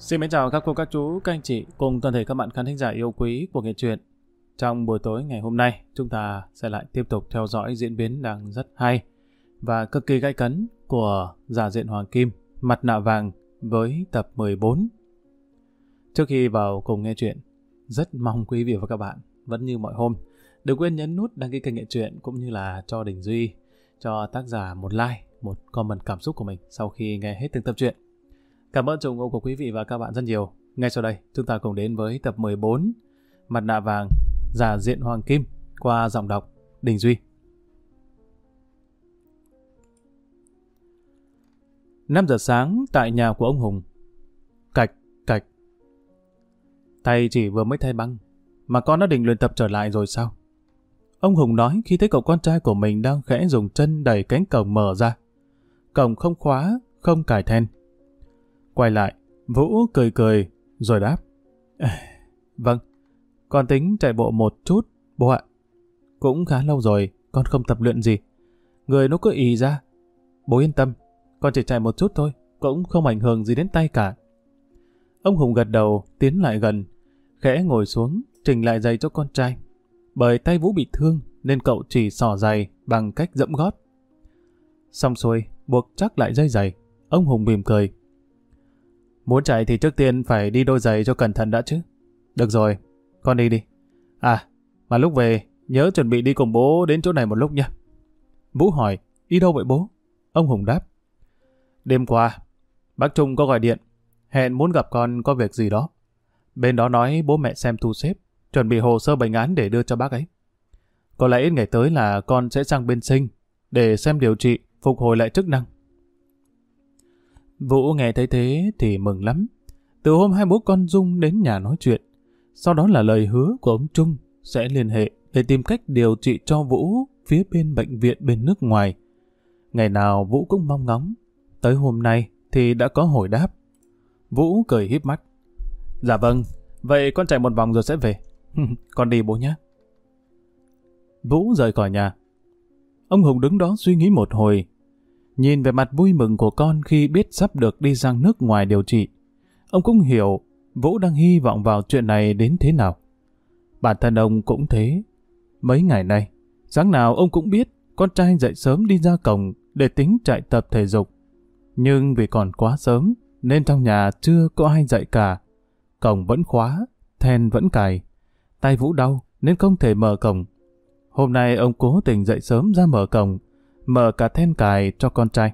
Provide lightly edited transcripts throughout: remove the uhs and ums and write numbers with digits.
Xin mến chào các cô, các chú, các anh chị cùng toàn thể các bạn khán thính giả yêu quý của Nghệ Truyện. Trong buổi tối ngày hôm nay, chúng ta sẽ lại tiếp tục theo dõi diễn biến đang rất hay và cực kỳ gay cấn của Giả Diện Hoàng Kim, Mặt Nạ Vàng với tập 14. Trước khi vào cùng nghe chuyện, rất mong quý vị và các bạn vẫn như mọi hôm đừng quên nhấn nút đăng ký kênh Nghệ Truyện cũng như là cho Đình Duy, cho tác giả một like, một comment cảm xúc của mình sau khi nghe hết từng tập truyện. Cảm ơn sự ủng hộ của quý vị và các bạn rất nhiều. Ngay sau đây, chúng ta cùng đến với tập 14, Mặt Nạ Vàng, Giả Diện Hoàng Kim, qua giọng đọc Đình Duy. 5 giờ sáng tại nhà của ông Hùng. Cạch, cạch. Thầy chỉ vừa mới thay băng, mà con đã định luyện tập trở lại rồi sao? Ông Hùng nói khi thấy cậu con trai của mình đang khẽ dùng chân đẩy cánh cổng mở ra. Cổng không khóa, không cài then. Quay lại, Vũ cười cười, rồi đáp. Vâng, con tính chạy bộ một chút, bố ạ. Cũng khá lâu rồi, con không tập luyện gì. Người nó cứ ì ra. Bố yên tâm, con chỉ chạy một chút thôi, cũng không ảnh hưởng gì đến tay cả. Ông Hùng gật đầu, tiến lại gần, khẽ ngồi xuống, chỉnh lại giày cho con trai. Bởi tay Vũ bị thương, nên cậu chỉ xỏ giày bằng cách dẫm gót. Xong xuôi, buộc chắc lại dây giày. Ông Hùng mỉm cười. Muốn chạy thì trước tiên phải đi đôi giày cho cẩn thận đã chứ. Được rồi, con đi đi. À, mà lúc về, nhớ chuẩn bị đi cùng bố đến chỗ này một lúc nhé. Vũ hỏi, đi đâu vậy bố? Ông Hùng đáp. Đêm qua, bác Trung có gọi điện, hẹn muốn gặp con có việc gì đó. Bên đó nói bố mẹ xem thu xếp, chuẩn bị hồ sơ bệnh án để đưa cho bác ấy. Có lẽ ít ngày tới là con sẽ sang bên Sinh, để xem điều trị, phục hồi lại chức năng. Vũ nghe thấy thế thì mừng lắm. Từ hôm hai bố con Dung đến nhà nói chuyện, sau đó là lời hứa của ông Trung sẽ liên hệ để tìm cách điều trị cho Vũ phía bên bệnh viện bên nước ngoài. Ngày nào Vũ cũng mong ngóng, tới hôm nay thì đã có hồi đáp. Vũ cười híp mắt. Dạ vâng, vậy con chạy một vòng rồi sẽ về. Con đi bố nhé. Vũ rời khỏi nhà. Ông Hùng đứng đó suy nghĩ một hồi. Nhìn về mặt vui mừng của con khi biết sắp được đi sang nước ngoài điều trị, ông cũng hiểu Vũ đang hy vọng vào chuyện này đến thế nào. Bản thân ông cũng thế. Mấy ngày nay, sáng nào ông cũng biết con trai dậy sớm đi ra cổng để tính chạy tập thể dục. Nhưng vì còn quá sớm nên trong nhà chưa có ai dậy cả. Cổng vẫn khóa, then vẫn cài. Tay Vũ đau nên không thể mở cổng. Hôm nay ông cố tình dậy sớm ra mở cổng, mở cả then cài cho con trai.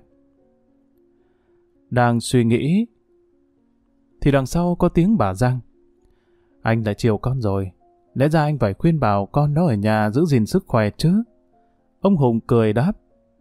Đang suy nghĩ thì đằng sau có tiếng bà Giang. Anh đã chiều con rồi, lẽ ra anh phải khuyên bảo con đó ở nhà giữ gìn sức khỏe chứ. Ông Hùng cười đáp.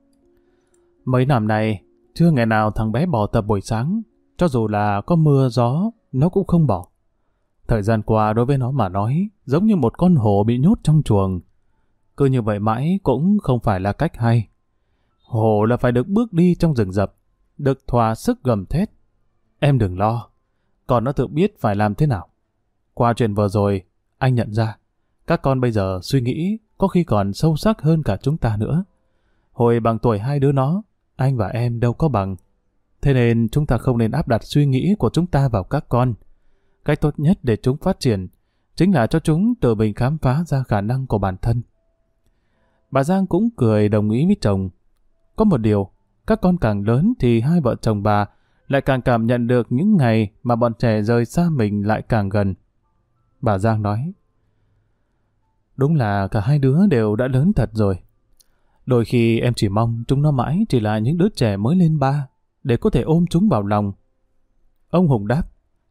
Mấy năm nay chưa ngày nào thằng bé bỏ tập buổi sáng, cho dù là có mưa gió nó cũng không bỏ. Thời gian qua đối với nó mà nói giống như một con hổ bị nhốt trong chuồng. Cứ như vậy mãi cũng không phải là cách hay. Hổ là phải được bước đi trong rừng rậm, được thỏa sức gầm thét. Em đừng lo, còn nó tự biết phải làm thế nào. Qua chuyện vừa rồi, anh nhận ra, các con bây giờ suy nghĩ có khi còn sâu sắc hơn cả chúng ta nữa. Hồi bằng tuổi hai đứa nó, anh và em đâu có bằng. Thế nên chúng ta không nên áp đặt suy nghĩ của chúng ta vào các con. Cách tốt nhất để chúng phát triển chính là cho chúng tự mình khám phá ra khả năng của bản thân. Bà Giang cũng cười đồng ý với chồng. Có một điều, các con càng lớn thì hai vợ chồng bà lại càng cảm nhận được những ngày mà bọn trẻ rời xa mình lại càng gần. Bà Giang nói, đúng là cả hai đứa đều đã lớn thật rồi. Đôi khi em chỉ mong chúng nó mãi chỉ là những đứa trẻ mới lên 3 để có thể ôm chúng vào lòng. Ông Hùng đáp,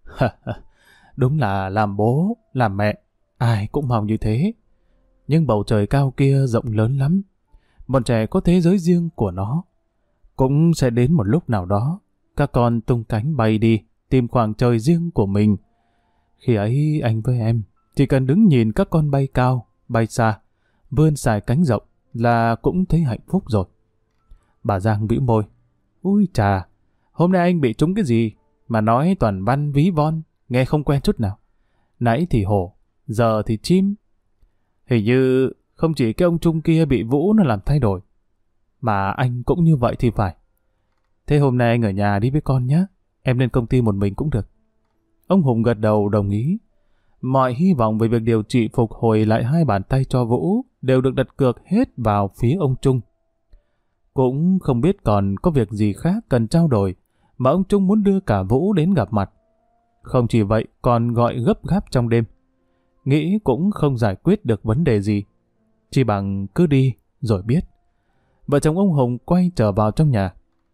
đúng là làm bố, làm mẹ, ai cũng mong như thế. Nhưng bầu trời cao kia rộng lớn lắm. Bọn trẻ có thế giới riêng của nó. Cũng sẽ đến một lúc nào đó, các con tung cánh bay đi, tìm khoảng trời riêng của mình. Khi ấy anh với em chỉ cần đứng nhìn các con bay cao, bay xa, vươn xài cánh rộng là cũng thấy hạnh phúc rồi. Bà Giang bĩu môi. Ui chà, hôm nay anh bị trúng cái gì mà nói toàn văn ví von, nghe không quen chút nào. Nãy thì hổ, giờ thì chim. Hình như không chỉ cái ông Trung kia bị Vũ nó làm thay đổi, mà anh cũng như vậy thì phải. Thế hôm nay anh ở nhà đi với con nhé. Em lên công ty một mình cũng được. Ông Hùng gật đầu đồng ý. Mọi hy vọng về việc điều trị phục hồi lại hai bàn tay cho Vũ đều được đặt cược hết vào phía ông Trung. Cũng không biết còn có việc gì khác cần trao đổi, mà ông Trung muốn đưa cả Vũ đến gặp mặt. Không chỉ vậy, còn gọi gấp gáp trong đêm. Nghĩ cũng không giải quyết được vấn đề gì. Chỉ bằng cứ đi, rồi biết. Vợ chồng ông Hùng quay trở vào trong nhà.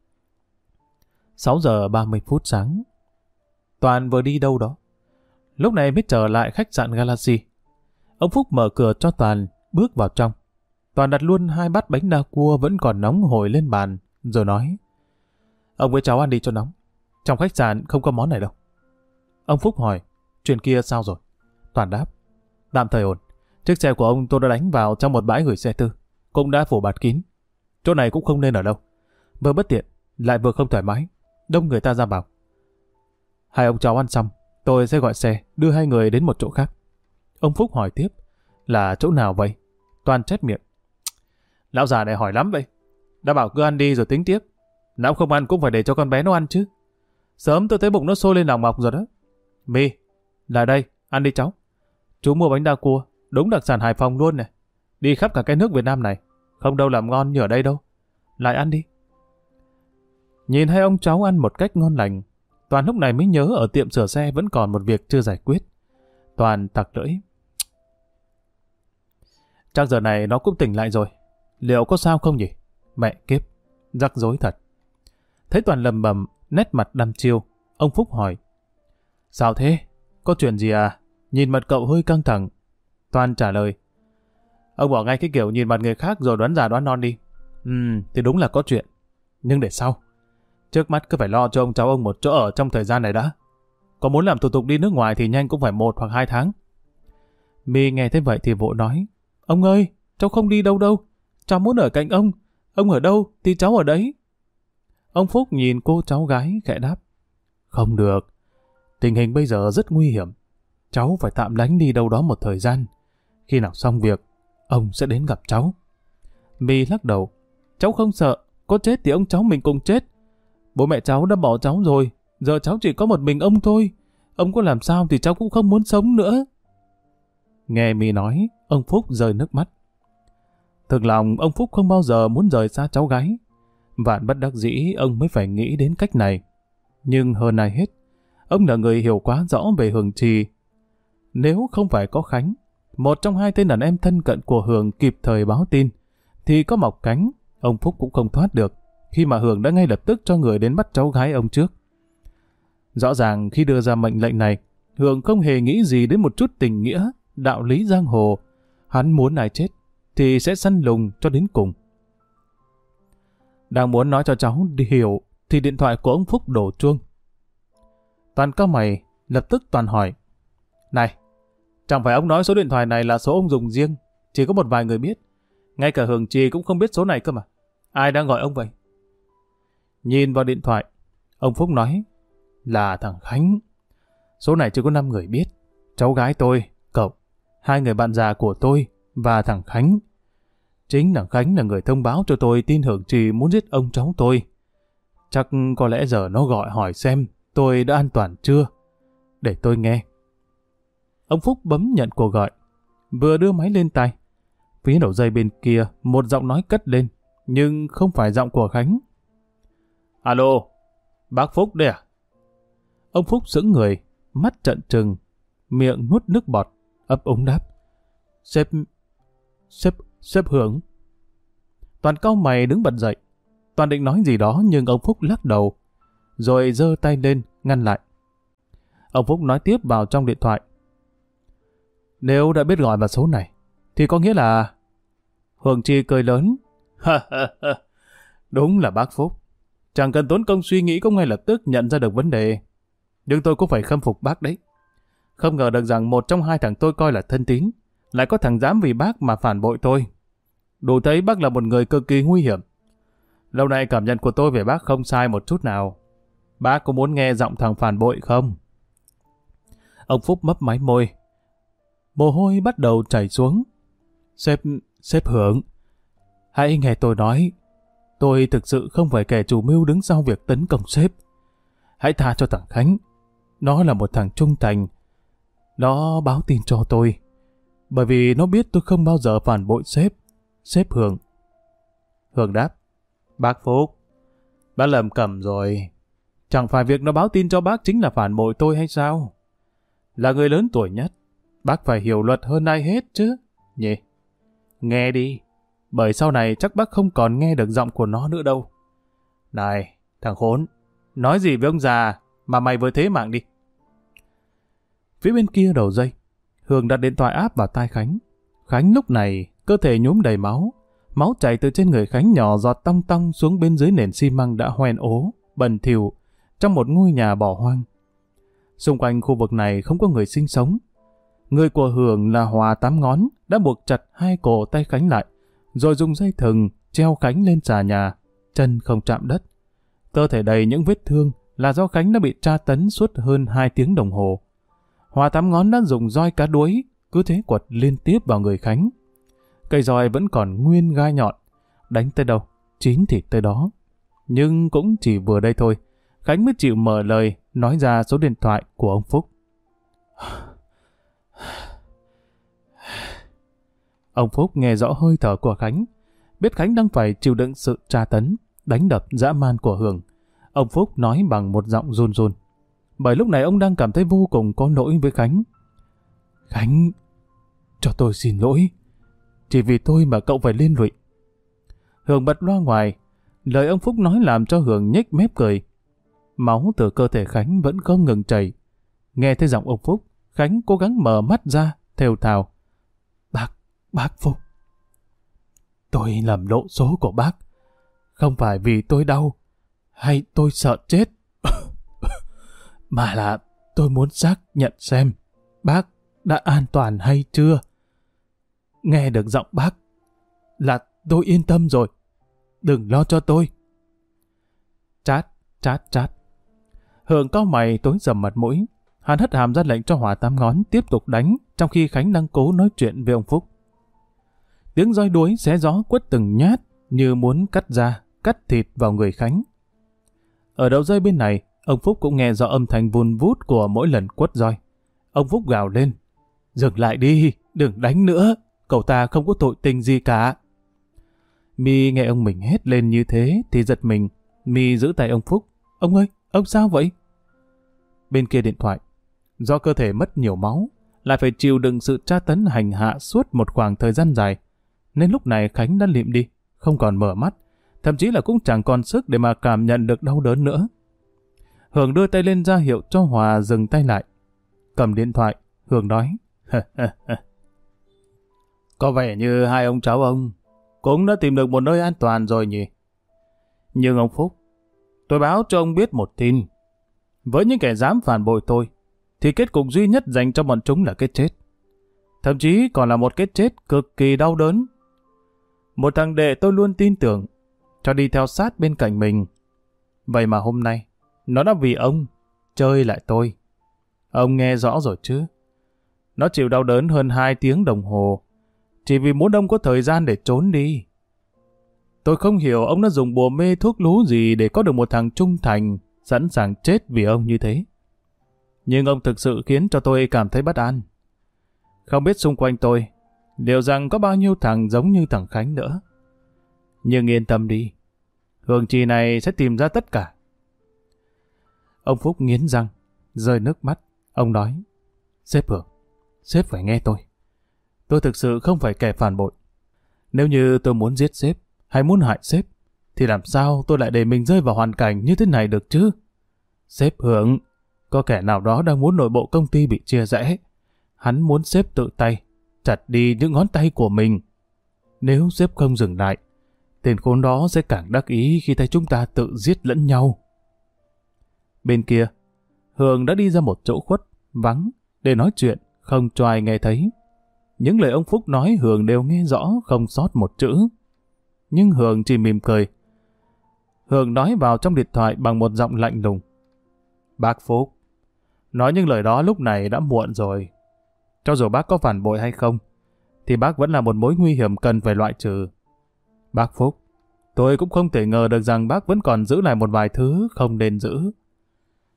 6 giờ 30 phút sáng. Toàn vừa đi đâu đó. Lúc này mới trở lại khách sạn Galaxy. Ông Phúc mở cửa cho Toàn, bước vào trong. Toàn đặt luôn 2 bát bánh đa cua vẫn còn nóng hổi lên bàn, rồi nói: Ông với cháu ăn đi cho nóng. Trong khách sạn không có món này đâu. Ông Phúc hỏi: Chuyện kia sao rồi? Toàn đáp: Tạm thời ổn. Chiếc xe của ông tôi đã đánh vào trong một bãi gửi xe tư, cũng đã phủ bạt kín. Chỗ này cũng không nên ở đâu. Vừa bất tiện, lại vừa không thoải mái, đông người ta ra vào. Hai ông cháu ăn xong, tôi sẽ gọi xe đưa hai người đến một chỗ khác. Ông Phúc hỏi tiếp: Là chỗ nào vậy? Toàn chép miệng: Lão già này hỏi lắm vậy. Đã bảo cứ ăn đi rồi tính tiếp. Lão không ăn cũng phải để cho con bé nó ăn chứ. Sớm tôi thấy bụng nó sôi lên lòng mọc rồi đó. My, lại đây, ăn đi cháu. Chú mua bánh đa cua, đúng đặc sản Hải Phòng luôn này. Đi khắp cả cái nước Việt Nam này, không đâu làm ngon như ở đây đâu. Lại ăn đi. Nhìn hai ông cháu ăn một cách ngon lành, Toàn lúc này mới nhớ ở tiệm sửa xe vẫn còn một việc chưa giải quyết. Toàn tặc lưỡi: Chắc giờ này nó cũng tỉnh lại rồi. Liệu có sao không nhỉ? Mẹ kiếp, rắc rối thật. Thấy Toàn lầm bầm, nét mặt đăm chiêu, ông Phúc hỏi: Sao thế? Có chuyện gì à? Nhìn mặt cậu hơi căng thẳng. Toàn trả lời: Ông bỏ ngay cái kiểu nhìn mặt người khác rồi đoán già đoán non đi. Thì đúng là có chuyện. Nhưng để sau. Trước mắt cứ phải lo cho ông cháu ông một chỗ ở trong thời gian này đã. Có muốn làm thủ tục đi nước ngoài thì nhanh cũng phải 1 hoặc 2 tháng. My nghe thế vậy thì vội nói: Ông ơi, cháu không đi đâu đâu. Cháu muốn ở cạnh ông. Ông ở đâu thì cháu ở đấy. Ông Phúc nhìn cô cháu gái khẽ đáp: Không được. Tình hình bây giờ rất nguy hiểm. Cháu phải tạm lánh đi đâu đó một thời gian. Khi nào xong việc, ông sẽ đến gặp cháu. My lắc đầu: Cháu không sợ. Có chết thì ông cháu mình cùng chết. Bố mẹ cháu đã bỏ cháu rồi. Giờ cháu chỉ có một mình ông thôi. Ông có làm sao thì cháu cũng không muốn sống nữa. Nghe My nói, ông Phúc rơi nước mắt. Thực lòng ông Phúc không bao giờ muốn rời xa cháu gái. Vạn bất đắc dĩ ông mới phải nghĩ đến cách này. Nhưng hơn ai hết, ông là người hiểu quá rõ về Hường Trì. Nếu không phải có Khánh, một trong 2 tên đàn em thân cận của Hường kịp thời báo tin, thì có mọc cánh, ông Phúc cũng không thoát được, khi mà Hường đã ngay lập tức cho người đến bắt cháu gái ông trước. Rõ ràng khi đưa ra mệnh lệnh này, Hường không hề nghĩ gì đến một chút tình nghĩa, đạo lý giang hồ. Hắn muốn ai chết thì sẽ săn lùng cho đến cùng. Đang muốn nói cho cháu đi hiểu thì điện thoại của ông Phúc đổ chuông. Toàn cau mày, lập tức Toàn hỏi: Này, chẳng phải ông nói số điện thoại này là số ông dùng riêng, chỉ có một vài người biết. Ngay cả Hường Trì cũng không biết số này cơ mà. Ai đang gọi ông vậy? Nhìn vào điện thoại, ông Phúc nói: Là thằng Khánh. Số này chỉ có 5 người biết. Cháu gái tôi, cậu, 2 người bạn già của tôi và thằng Khánh. Chính thằng Khánh là người thông báo cho tôi tin Hường Trì muốn giết ông cháu tôi. Chắc có lẽ giờ nó gọi hỏi xem tôi đã an toàn chưa. Để tôi nghe. Ông Phúc bấm nhận cuộc gọi, vừa đưa máy lên tai. Phía đầu dây bên kia một giọng nói cất lên, nhưng không phải giọng của Khánh. Alo, bác Phúc đây à? Ông Phúc sững người, mắt trợn trừng, miệng nuốt nước bọt, ấp úng đáp: Sếp Hưởng. Toàn cau mày đứng bật dậy. Toàn định nói gì đó nhưng ông Phúc lắc đầu, rồi giơ tay lên ngăn lại. Ông Phúc nói tiếp vào trong điện thoại: Nếu đã biết gọi vào số này, thì có nghĩa là... Hường Trì cười lớn: Đúng là bác Phúc. Chẳng cần tốn công suy nghĩ cũng ngay lập tức nhận ra được vấn đề. Nhưng tôi cũng phải khâm phục bác đấy. Không ngờ được rằng một trong 2 thằng tôi coi là thân tín, lại có thằng dám vì bác mà phản bội tôi. Đủ thấy bác là một người cực kỳ nguy hiểm. Lâu nay cảm nhận của tôi về bác không sai một chút nào. Bác có muốn nghe giọng thằng phản bội không? Ông Phúc mấp máy môi. Mồ hôi bắt đầu chảy xuống. Sếp Hưởng, hãy nghe tôi nói. Tôi thực sự không phải kẻ chủ mưu đứng sau việc tấn công sếp. Hãy tha cho thằng Khánh. nó là một thằng trung thành. Nó báo tin cho tôi, bởi vì nó biết tôi không bao giờ phản bội sếp Hường. Hường đáp, bác Phúc, bác lầm cẩm rồi. Chẳng phải việc nó báo tin cho bác chính là phản bội tôi hay sao? Là người lớn tuổi nhất, bác phải hiểu luật hơn ai hết chứ, nhỉ? Nghe đi, bởi sau này chắc bác không còn nghe được giọng của nó nữa đâu. Này, thằng khốn, nói gì với ông già mà mày vừa thế mạng đi. Phía bên kia đầu dây, Hường đặt điện thoại áp vào tai Khánh. Khánh lúc này cơ thể nhuốm đầy máu. Máu chảy từ trên người Khánh nhỏ giọt tong tong xuống bên dưới nền xi măng đã hoen ố, bẩn thỉu trong một ngôi nhà bỏ hoang. Xung quanh khu vực này không có người sinh sống. Người của Hường là Hòa Tám Ngón đã buộc chặt hai cổ tay Khánh lại, rồi dùng dây thừng treo Khánh lên xà nhà, chân không chạm đất. Cơ thể đầy những vết thương là do Khánh đã bị tra tấn suốt hơn 2 tiếng đồng hồ. Hòa Tám Ngón đã dùng roi cá đuối cứ thế quật liên tiếp vào người Khánh. Cây roi vẫn còn nguyên gai nhọn, đánh tới đâu, chín thịt tới đó. Nhưng cũng chỉ vừa đây thôi, Khánh mới chịu mở lời nói ra số điện thoại của ông Phúc. Ông Phúc nghe rõ hơi thở của Khánh, biết Khánh đang phải chịu đựng sự tra tấn, đánh đập dã man của Hường. Ông Phúc nói bằng một giọng run run, bởi lúc này ông đang cảm thấy vô cùng có lỗi với Khánh. Khánh, cho tôi xin lỗi. Chỉ vì tôi mà cậu phải liên lụy. Hường bật loa ngoài, lời ông Phúc nói làm cho Hường nhếch mép cười. Máu từ cơ thể Khánh vẫn không ngừng chảy. Nghe thấy giọng ông Phúc, Khánh cố gắng mở mắt ra, thều thào. Bác Phúc, tôi làm lộ số của bác. Không phải vì tôi đau, hay tôi sợ chết, mà là tôi muốn xác nhận xem bác đã an toàn hay chưa. Nghe được giọng bác là tôi yên tâm rồi. Đừng lo cho tôi. Chát, chát, chát. Hường cau mày tối sầm mặt mũi. Hắn hất hàm ra lệnh cho Hòa Tám Ngón tiếp tục đánh, trong khi Khánh đang cố nói chuyện với ông Phúc. Tiếng roi đuối xé gió quất từng nhát như muốn cắt da, cắt thịt vào người Khánh. Ở đầu dây bên này, ông Phúc cũng nghe rõ âm thanh vun vút của mỗi lần quất roi. Ông Phúc gào lên. Dừng lại đi, đừng đánh nữa. Cậu ta không có tội tình gì cả. My nghe ông mình hét lên như thế thì giật mình. My giữ tay ông Phúc. Ông ơi, ông sao vậy? Bên kia điện thoại, do cơ thể mất nhiều máu, lại phải chịu đựng sự tra tấn hành hạ suốt một khoảng thời gian dài, nên lúc này Khánh đã lịm đi, không còn mở mắt, thậm chí là cũng chẳng còn sức để mà cảm nhận được đau đớn nữa. Hường đưa tay lên ra hiệu cho Hòa dừng tay lại. Cầm điện thoại, Hường nói, có vẻ như hai ông cháu ông cũng đã tìm được một nơi an toàn rồi nhỉ. Nhưng ông Phúc, tôi báo cho ông biết một tin. Với những kẻ dám phản bội tôi, thì kết cục duy nhất dành cho bọn chúng là cái chết. Thậm chí còn là một cái chết cực kỳ đau đớn. Một thằng đệ tôi luôn tin tưởng, cho đi theo sát bên cạnh mình. Vậy mà hôm nay, nó đã vì ông chơi lại tôi. Ông nghe rõ rồi chứ. Nó chịu đau đớn hơn 2 tiếng đồng hồ, chỉ vì muốn ông có thời gian để trốn đi. Tôi không hiểu ông đã dùng bùa mê thuốc lú gì để có được một thằng trung thành, sẵn sàng chết vì ông như thế. Nhưng ông thực sự khiến cho tôi cảm thấy bất an. Không biết xung quanh tôi, liệu rằng có bao nhiêu thằng giống như thằng Khánh nữa. Nhưng yên tâm đi, Hường trì này sẽ tìm ra tất cả. Ông Phúc nghiến răng, rơi nước mắt. Ông nói, sếp Hường, sếp phải nghe tôi. Tôi thực sự không phải kẻ phản bội. Nếu như tôi muốn giết sếp, hay muốn hại sếp, thì làm sao tôi lại để mình rơi vào hoàn cảnh như thế này được chứ? Sếp Hường, có kẻ nào đó đang muốn nội bộ công ty bị chia rẽ. Hắn muốn sếp tự tay chặt đi những ngón tay của mình. Nếu sếp không dừng lại, tên khốn đó sẽ càng đắc ý khi thấy chúng ta tự giết lẫn nhau. Bên kia, Hường đã đi ra một chỗ khuất, vắng, để nói chuyện, không cho ai nghe thấy. Những lời ông Phúc nói Hường đều nghe rõ, không sót một chữ. Nhưng Hường chỉ mỉm cười. Hường nói vào trong điện thoại bằng một giọng lạnh lùng. Bác Phúc, nói những lời đó lúc này đã muộn rồi. Cho dù bác có phản bội hay không, thì bác vẫn là một mối nguy hiểm cần phải loại trừ. Bác Phúc, tôi cũng không thể ngờ được rằng bác vẫn còn giữ lại một vài thứ không nên giữ.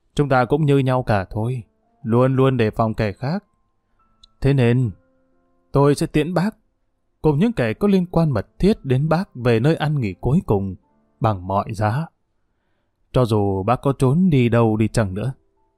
Chúng ta cũng như nhau cả thôi, luôn luôn đề phòng kẻ khác. Thế nên, tôi sẽ tiễn bác cùng những kẻ có liên quan mật thiết đến bác về nơi ăn nghỉ cuối cùng bằng mọi giá. Cho dù bác có trốn đi đâu đi chăng nữa.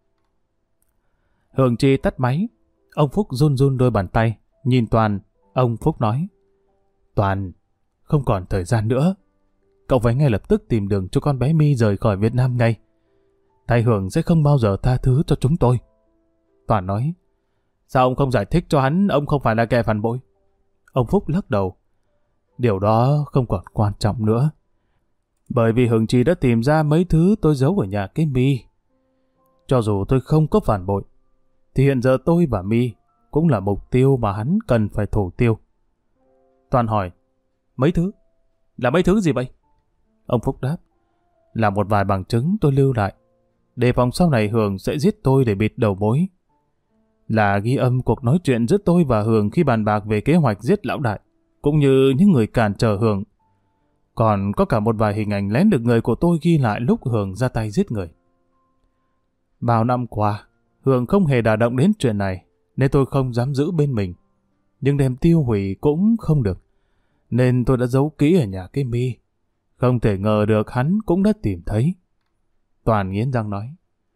Hường Chi tắt máy. Ông Phúc run run đôi bàn tay. Nhìn Toàn, ông Phúc nói: Toàn, không còn thời gian nữa. Cậu phải ngay lập tức tìm đường cho con bé My rời khỏi Việt Nam ngay. Thầy Hường sẽ không bao giờ tha thứ cho chúng tôi. Toàn nói: Sao ông không giải thích cho hắn ông không phải là kẻ phản bội? Ông Phúc lắc đầu: Điều đó không còn quan trọng nữa. Bởi vì Hường Chi đã tìm ra mấy thứ tôi giấu ở nhà cái My. Cho dù tôi không có phản bội, thì hiện giờ tôi và My cũng là mục tiêu mà hắn cần phải thủ tiêu. Toàn hỏi: Mấy thứ? Là mấy thứ gì vậy? Ông Phúc đáp: Là một vài bằng chứng tôi lưu lại, đề phòng sau này Hường sẽ giết tôi để bịt đầu mối. Là ghi âm cuộc nói chuyện giữa tôi và Hường khi bàn bạc về kế hoạch giết lão đại, cũng như những người cản trở Hường. Còn có cả một vài hình ảnh lén được người của tôi ghi lại lúc Hường ra tay giết người. Bao năm qua, Hường không hề đả động đến chuyện này, nên tôi không dám giữ bên mình. Nhưng đem tiêu hủy cũng không được, nên tôi đã giấu kỹ ở nhà cái My. Không thể ngờ được hắn cũng đã tìm thấy. Toàn nghiến răng nói: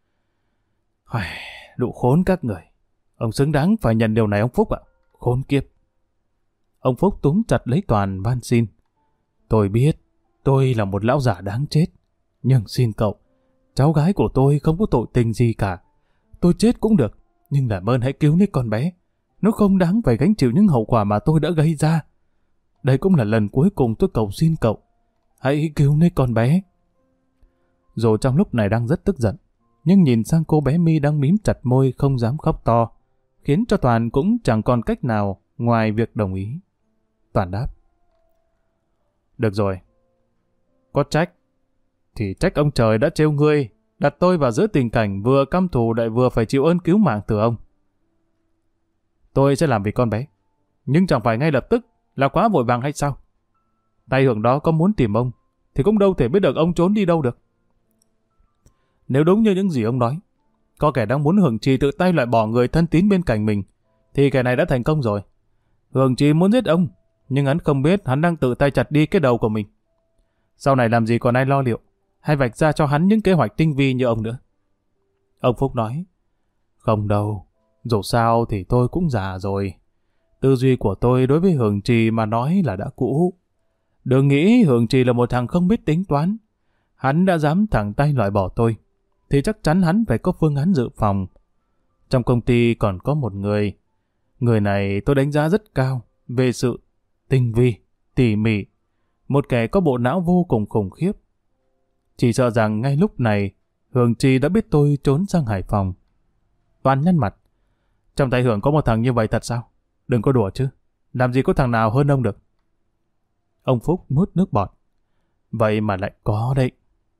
Đủ khốn các người. Ông xứng đáng phải nhận điều này ông Phúc ạ. Khốn kiếp. Ông Phúc túm chặt lấy Toàn van xin: Tôi biết, tôi là một lão giả đáng chết. Nhưng xin cậu, cháu gái của tôi không có tội tình gì cả. Tôi chết cũng được, nhưng làm ơn hãy cứu lấy con bé. Nó không đáng phải gánh chịu những hậu quả mà tôi đã gây ra. Đây cũng là lần cuối cùng tôi cầu xin cậu. Hãy cứu lấy con bé. Dù trong lúc này đang rất tức giận, nhưng nhìn sang cô bé My đang mím chặt môi không dám khóc to, khiến cho Toàn cũng chẳng còn cách nào ngoài việc đồng ý. Toàn đáp: Được rồi. Có trách thì trách ông trời đã trêu ngươi, đặt tôi vào giữa tình cảnh vừa căm thù lại vừa phải chịu ơn cứu mạng từ ông. Tôi sẽ làm vì con bé, nhưng chẳng phải ngay lập tức là quá vội vàng hay sao? Tay Hưởng đó có muốn tìm ông thì cũng đâu thể biết được ông trốn đi đâu được. Nếu đúng như những gì ông nói, có kẻ đang muốn Hường Trì tự tay loại bỏ người thân tín bên cạnh mình, thì kẻ này đã thành công rồi. Hường Trì muốn giết ông, nhưng hắn không biết hắn đang tự tay chặt đi cái đầu của mình. Sau này làm gì còn ai lo liệu, hay vạch ra cho hắn những kế hoạch tinh vi như ông nữa. Ông Phúc nói: Không đâu, dù sao thì tôi cũng già rồi. Tư duy của tôi đối với Hường Trì mà nói là đã cũ. Đừng nghĩ Hường Trì là một thằng không biết tính toán. Hắn đã dám thẳng tay loại bỏ tôi, thì chắc chắn hắn phải có phương án dự phòng. Trong công ty còn có một người. Người này tôi đánh giá rất cao về sự tinh vi, tỉ mỉ. Một kẻ có bộ não vô cùng khủng khiếp. Chỉ sợ rằng ngay lúc này Hường Trì đã biết tôi trốn sang Hải Phòng. Toàn nhăn mặt: Trong tay Hường có một thằng như vậy thật sao? Đừng có đùa chứ. Làm gì có thằng nào hơn ông được. Ông Phúc nuốt nước bọt: Vậy mà lại có đấy.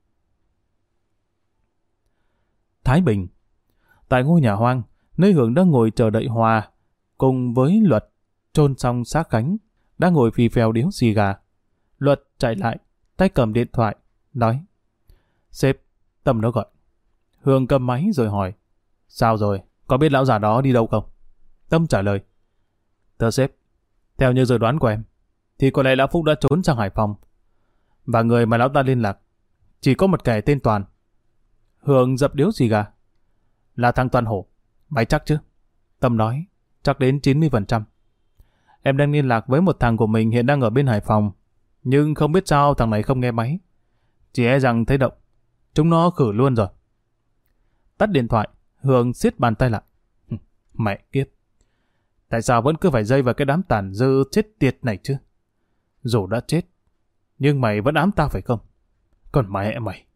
Thái Bình. Tại ngôi nhà hoang, nơi Hường đang ngồi chờ đợi Hòa, cùng với Luật chôn xong xác Khánh, đang ngồi phì phèo điếu xì gà. Luật chạy lại, tay cầm điện thoại, nói: Sếp, Tâm nó gọi. Hường cầm máy rồi hỏi: Sao rồi, có biết lão già đó đi đâu không? Tâm trả lời: Thưa sếp, theo như dự đoán của em, thì có lẽ lão Phúc đã trốn sang Hải Phòng. Và người mà lão ta liên lạc chỉ có một kẻ tên Toàn. Hường dập điếu xì gà: Là thằng Toàn Hổ, mày chắc chứ? Tâm nói: Chắc đến 90%. Em đang liên lạc với một thằng của mình hiện đang ở bên Hải Phòng, nhưng không biết sao thằng này không nghe máy. Chỉ e rằng thấy động, chúng nó khử luôn rồi. Tắt điện thoại, Hường siết bàn tay lại: Mẹ kiếp, tại sao vẫn cứ phải dây vào cái đám tàn dư chết tiệt này chứ? Dù đã chết, nhưng mày vẫn ám tao phải không? Còn mẹ mày.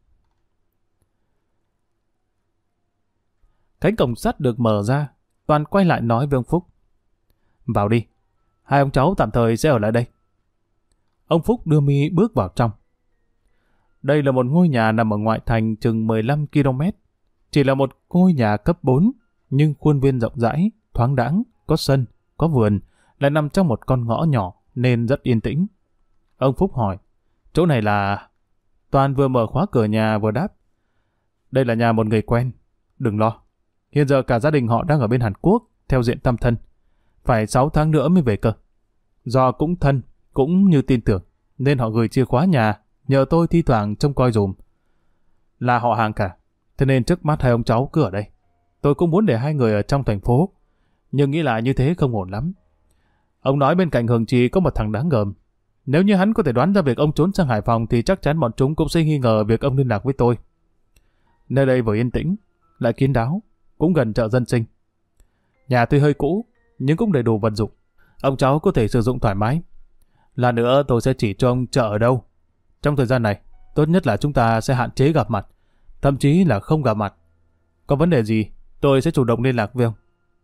Cánh cổng sắt được mở ra, Toàn quay lại nói với ông Phúc: Vào đi, hai ông cháu tạm thời sẽ ở lại đây. Ông Phúc đưa My bước vào trong. Đây là một ngôi nhà nằm ở ngoại thành chừng 15 km. Chỉ là một ngôi nhà cấp 4, nhưng khuôn viên rộng rãi, thoáng đãng, có sân, có vườn, lại nằm trong một con ngõ nhỏ nên rất yên tĩnh. Ông Phúc hỏi: Chỗ này là... Toàn vừa mở khóa cửa nhà vừa đáp: Đây là nhà một người quen. Đừng lo. Hiện giờ cả gia đình họ đang ở bên Hàn Quốc, theo diện thăm thân. Phải 6 tháng nữa mới về cơ. Do cũng thân, cũng như tin tưởng, nên họ gửi chìa khóa nhà, nhờ tôi thi thoảng trông coi dùm. Là họ hàng cả, thế nên trước mắt hai ông cháu cứ ở đây. Tôi cũng muốn để hai người ở trong thành phố, nhưng nghĩ lại như thế không ổn lắm. Ông nói bên cạnh Hường Trì có một thằng đáng gờm. Nếu như hắn có thể đoán ra việc ông trốn sang Hải Phòng thì chắc chắn bọn chúng cũng sẽ nghi ngờ việc ông liên lạc với tôi. Nơi đây vừa yên tĩnh, lại kín đáo, cũng gần chợ dân sinh. Nhà tuy hơi cũ, nhưng cũng đầy đủ vật dụng. Ông cháu có thể sử dụng thoải mái. Là nữa tôi sẽ chỉ cho ông chợ ở đâu. Trong thời gian này, tốt nhất là chúng ta sẽ hạn chế gặp mặt, thậm chí là không gặp mặt. Có vấn đề gì, tôi sẽ chủ động liên lạc với ông.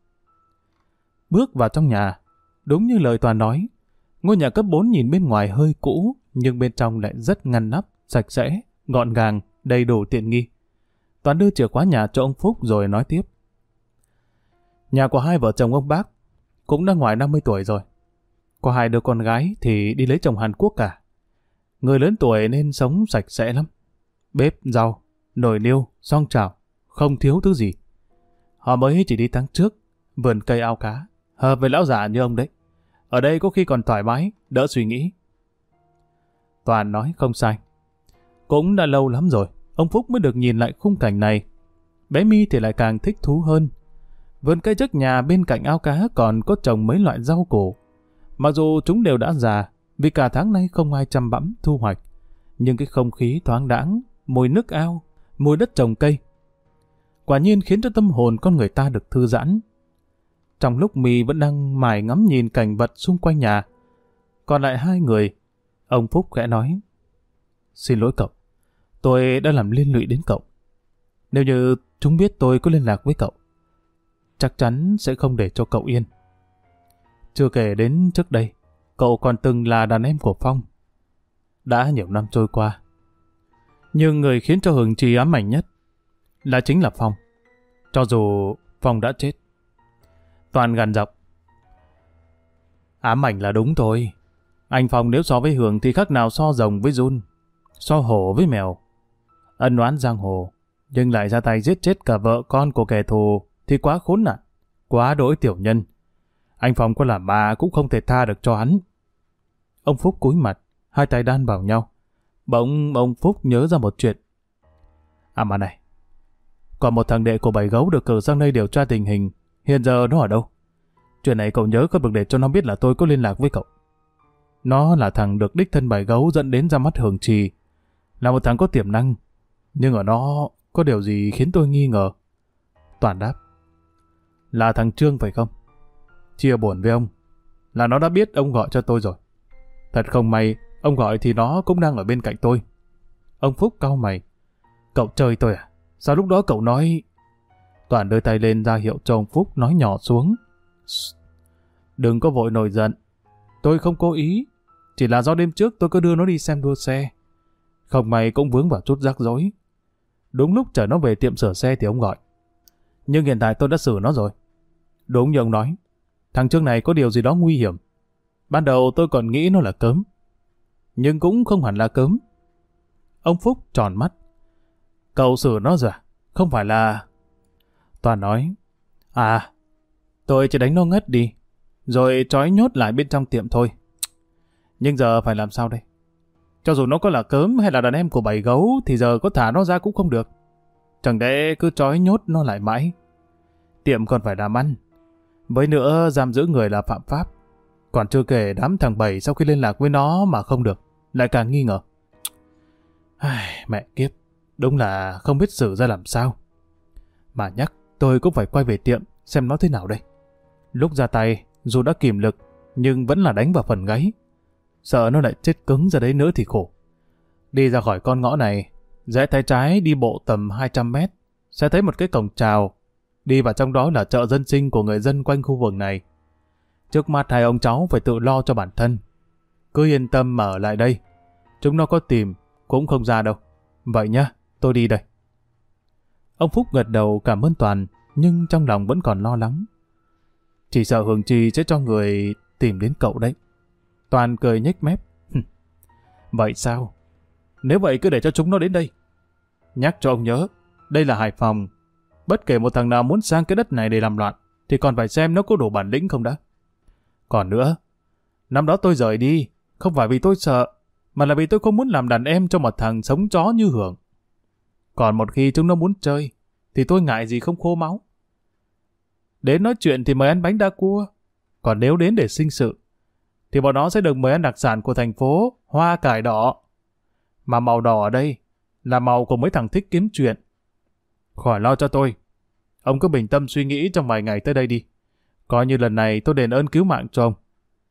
Bước vào trong nhà, đúng như lời Toàn nói, ngôi nhà cấp 4 nhìn bên ngoài hơi cũ, nhưng bên trong lại rất ngăn nắp, sạch sẽ, gọn gàng, đầy đủ tiện nghi. Toàn đưa chìa khóa nhà cho ông Phúc rồi nói tiếp. Nhà của hai vợ chồng ông Bác cũng đã ngoài 50 tuổi rồi. Có hai đứa con gái thì đi lấy chồng Hàn Quốc cả. Người lớn tuổi nên sống sạch sẽ lắm. Bếp, rau, nồi niêu, xoong chảo, không thiếu thứ gì. Họ mới chỉ đi tháng trước, vườn cây ao cá, hợp với lão già như ông đấy. Ở đây có khi còn thoải mái, đỡ suy nghĩ. Toàn nói không sai. Cũng đã lâu lắm rồi, ông Phúc mới được nhìn lại khung cảnh này. Bé My thì lại càng thích thú hơn. Vườn cây trước nhà bên cạnh ao cá còn có trồng mấy loại rau củ. Mặc dù chúng đều đã già, vì cả tháng nay không ai chăm bẵm thu hoạch. Nhưng cái không khí thoáng đãng, mùi nước ao, mùi đất trồng cây, quả nhiên khiến cho tâm hồn con người ta được thư giãn. Trong lúc My vẫn đang mải ngắm nhìn cảnh vật xung quanh nhà, còn lại hai người, ông Phúc khẽ nói. Xin lỗi cậu, tôi đã làm liên lụy đến cậu. Nếu như chúng biết tôi có liên lạc với cậu, chắc chắn sẽ không để cho cậu yên. Chưa kể đến trước đây, cậu còn từng là đàn em của Phong. Đã nhiều năm trôi qua, nhưng người khiến cho Hường Trì ám ảnh nhất là chính là Phong. Cho dù Phong đã chết. Toàn gằn giọng. Ám ảnh là đúng thôi. Anh Phong nếu so với Hường thì khác nào so rồng với giun, so hổ với mèo. Ân oán giang hồ, nhưng lại ra tay giết chết cả vợ con của kẻ thù thì quá khốn nạn, quá đỗi tiểu nhân. Anh Phong có làm ma cũng không thể tha được cho hắn. Ông Phúc cúi mặt, hai tay đan vào nhau. Bỗng ông Phúc nhớ ra một chuyện. À mà này, còn một thằng đệ của Bảy Gấu được cử sang đây điều tra tình hình, hiện giờ nó ở đâu? Chuyện này cậu nhớ không được để cho nó biết là tôi có liên lạc với cậu. Nó là thằng được đích thân Bảy Gấu dẫn đến ra mắt Hường Trì. Là một thằng có tiềm năng, nhưng ở nó có điều gì khiến tôi nghi ngờ. Toàn đáp. Là thằng Trương phải không? Chia buồn với ông, là nó đã biết ông gọi cho tôi rồi. Thật không may, ông gọi thì nó cũng đang ở bên cạnh tôi. Ông Phúc cau mày. Cậu chơi tôi à? Sao lúc đó cậu nói... Toàn đưa tay lên ra hiệu cho ông Phúc nói nhỏ xuống. Đừng có vội nổi giận. Tôi không cố ý. Chỉ là do đêm trước tôi có đưa nó đi xem đua xe. Không may cũng vướng vào chút rắc rối. Đúng lúc chở nó về tiệm sửa xe thì ông gọi. Nhưng hiện tại tôi đã xử nó rồi. Đúng như ông nói, thằng Trương này có điều gì đó nguy hiểm. Ban đầu tôi còn nghĩ nó là cớm, nhưng cũng không hẳn là cớm. Ông Phúc tròn mắt. Cậu xử nó rồi à? Không phải là... Toàn nói. À, tôi chỉ đánh nó ngất đi, rồi trói nhốt lại bên trong tiệm thôi. Nhưng giờ phải làm sao đây? Cho dù nó có là cớm hay là đàn em của Bảy Gấu thì giờ có thả nó ra cũng không được. Chẳng lẽ cứ trói nhốt nó lại mãi. Tiệm còn phải làm ăn. Với nữa giam giữ người là phạm pháp. Còn chưa kể đám thằng Bảy sau khi liên lạc với nó mà không được, lại càng nghi ngờ. Mẹ kiếp, đúng là không biết xử ra làm sao. Mà nhắc, tôi cũng phải quay về tiệm xem nó thế nào đây. Lúc ra tay, dù đã kìm lực, nhưng vẫn là đánh vào phần gáy. Sợ nó lại chết cứng ra đấy nữa thì khổ. Đi ra khỏi con ngõ này, rẽ tay trái đi bộ tầm 200 mét, sẽ thấy một cái cổng chào. Đi vào trong đó là chợ dân sinh của người dân quanh khu vực này. Trước mắt hai ông cháu phải tự lo cho bản thân. Cứ yên tâm mà ở lại đây. Chúng nó có tìm, cũng không ra đâu. Vậy nhá, tôi đi đây. Ông Phúc gật đầu cảm ơn Toàn, nhưng trong lòng vẫn còn lo lắng. Chỉ sợ Hường Trì sẽ cho người tìm đến cậu đấy. Toàn cười nhếch mép. Vậy sao? Nếu vậy cứ để cho chúng nó đến đây. Nhắc cho ông nhớ, Đây là Hải Phòng. Bất kể một thằng nào muốn sang cái đất này để làm loạn, thì còn phải xem nó có đủ bản lĩnh không đã. Còn nữa, năm đó tôi rời đi, không phải vì tôi sợ, mà là vì tôi không muốn làm đàn em cho một thằng sống chó như Hưởng. Còn một khi chúng nó muốn chơi, thì tôi ngại gì không khô máu. Đến nói chuyện thì mời ăn bánh đa cua, còn nếu đến để sinh sự, thì bọn nó sẽ được mời ăn đặc sản của thành phố, hoa cải đỏ. Mà màu đỏ ở đây là màu của mấy thằng thích kiếm chuyện. Khỏi lo cho tôi. Ông cứ bình tâm suy nghĩ trong vài ngày tới đây đi. Coi như lần này tôi đền ơn cứu mạng cho ông.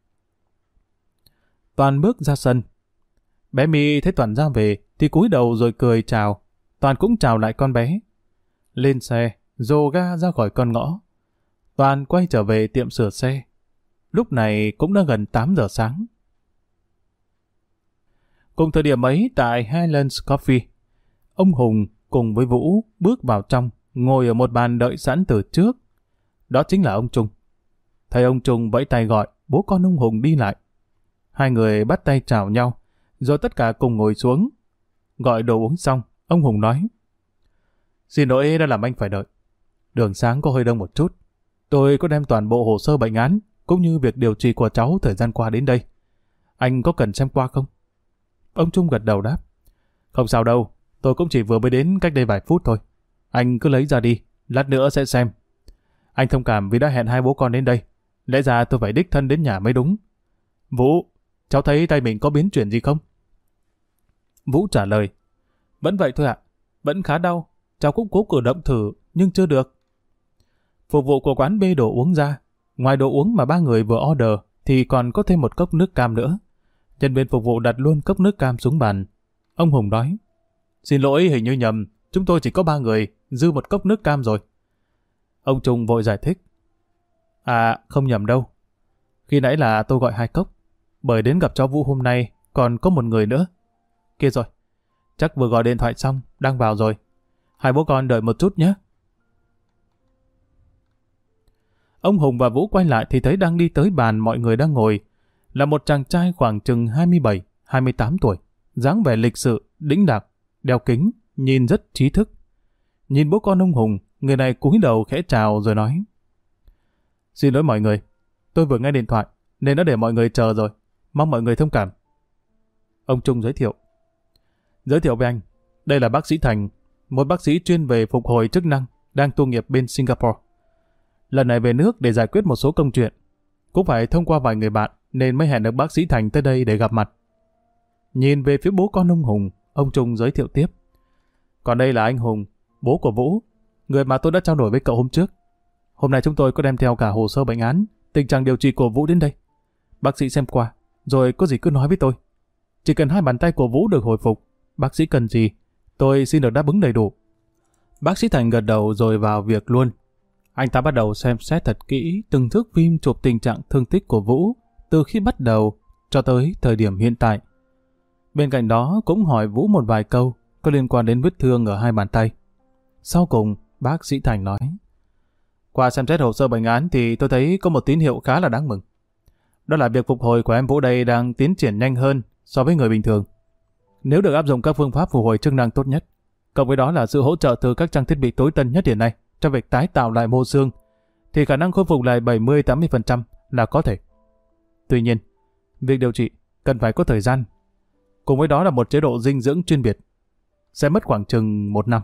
Toàn bước ra sân. Bé My thấy Toàn ra về thì cúi đầu rồi cười chào. Toàn cũng chào lại con bé. Lên xe, dồ ga ra khỏi con ngõ. Toàn quay trở về tiệm sửa xe. Lúc này cũng đã gần 8 giờ sáng. Cùng thời điểm ấy tại Highlands Coffee, ông Hùng cùng với Vũ bước vào trong, ngồi ở một bàn đợi sẵn từ trước. Đó chính là ông Trung. Thấy ông Trung vẫy tay gọi, bố con ông Hùng đi lại. Hai người bắt tay chào nhau, rồi tất cả cùng ngồi xuống. Gọi đồ uống xong, ông Hùng nói: Xin lỗi đã làm anh phải đợi. Đường sáng có hơi đông một chút. Tôi có đem toàn bộ hồ sơ bệnh án, cũng như việc điều trị của cháu thời gian qua đến đây. Anh có cần xem qua không? Ông Trung gật đầu đáp: Không sao đâu, tôi cũng chỉ vừa mới đến cách đây vài phút thôi. Anh cứ lấy ra đi, lát nữa sẽ xem. Anh thông cảm vì đã hẹn hai bố con đến đây. Lẽ ra tôi phải đích thân đến nhà mới đúng. Vũ, cháu thấy tay mình có biến chuyển gì không? Vũ trả lời: Vẫn vậy thôi ạ, vẫn khá đau. Cháu cũng cố cử động thử, nhưng chưa được. Phục vụ của quán bê đồ uống ra. Ngoài đồ uống mà ba người vừa order, thì còn có thêm một cốc nước cam nữa. Nhân viên phục vụ đặt luôn cốc nước cam xuống bàn. Ông Hùng nói: Xin lỗi, hình như nhầm. Chúng tôi chỉ có 3 người, dư một cốc nước cam rồi. Ông Trung vội giải thích: À, không nhầm đâu. Khi nãy là tôi gọi 2 cốc. Bởi đến gặp cháu Vũ hôm nay, còn có một người nữa. Kia rồi, chắc vừa gọi điện thoại xong, đang vào rồi. Hai bố con đợi một chút nhé. Ông Hùng và Vũ quay lại thì thấy đang đi tới bàn mọi người đang ngồi. Là một chàng trai khoảng chừng 27-28 tuổi. Dáng vẻ lịch sự, đĩnh đạc, đeo kính, nhìn rất trí thức. Nhìn bố con ông Hùng, người này cúi đầu khẽ chào rồi nói: Xin lỗi mọi người, tôi vừa nghe điện thoại nên đã để mọi người chờ rồi. Mong mọi người thông cảm. Ông Trung giới thiệu: Giới thiệu với anh, đây là bác sĩ Thành, một bác sĩ chuyên về phục hồi chức năng, đang tu nghiệp bên Singapore. Lần này về nước để giải quyết một số công chuyện. Cũng phải thông qua vài người bạn nên mới hẹn được bác sĩ Thành tới đây để gặp mặt. Nhìn về phía bố con ông Hùng, ông Trung giới thiệu tiếp: Còn đây là anh Hùng, bố của Vũ, người mà tôi đã trao đổi với cậu hôm trước. Hôm nay chúng tôi có đem theo cả hồ sơ bệnh án, tình trạng điều trị của Vũ đến đây. Bác sĩ xem qua, rồi có gì cứ nói với tôi. Chỉ cần 2 bàn tay của Vũ được hồi phục, bác sĩ cần gì, tôi xin được đáp ứng đầy đủ. Bác sĩ Thành gật đầu rồi vào việc luôn. Anh ta bắt đầu xem xét thật kỹ từng thước phim chụp tình trạng thương tích của Vũ từ khi bắt đầu cho tới thời điểm hiện tại. Bên cạnh đó cũng hỏi Vũ một vài câu có liên quan đến vết thương ở 2 bàn tay. Sau cùng, bác sĩ Thành nói: Qua xem xét hồ sơ bệnh án thì tôi thấy có một tín hiệu khá là đáng mừng. Đó là việc phục hồi của em Vũ đây đang tiến triển nhanh hơn so với người bình thường. Nếu được áp dụng các phương pháp phục hồi chức năng tốt nhất, cộng với đó là sự hỗ trợ từ các trang thiết bị tối tân nhất hiện nay trong việc tái tạo lại mô xương, thì khả năng khôi phục lại 70-80% là có thể. Tuy nhiên, việc điều trị cần phải có thời gian, cùng với đó là một chế độ dinh dưỡng chuyên biệt, sẽ mất khoảng chừng 1 năm.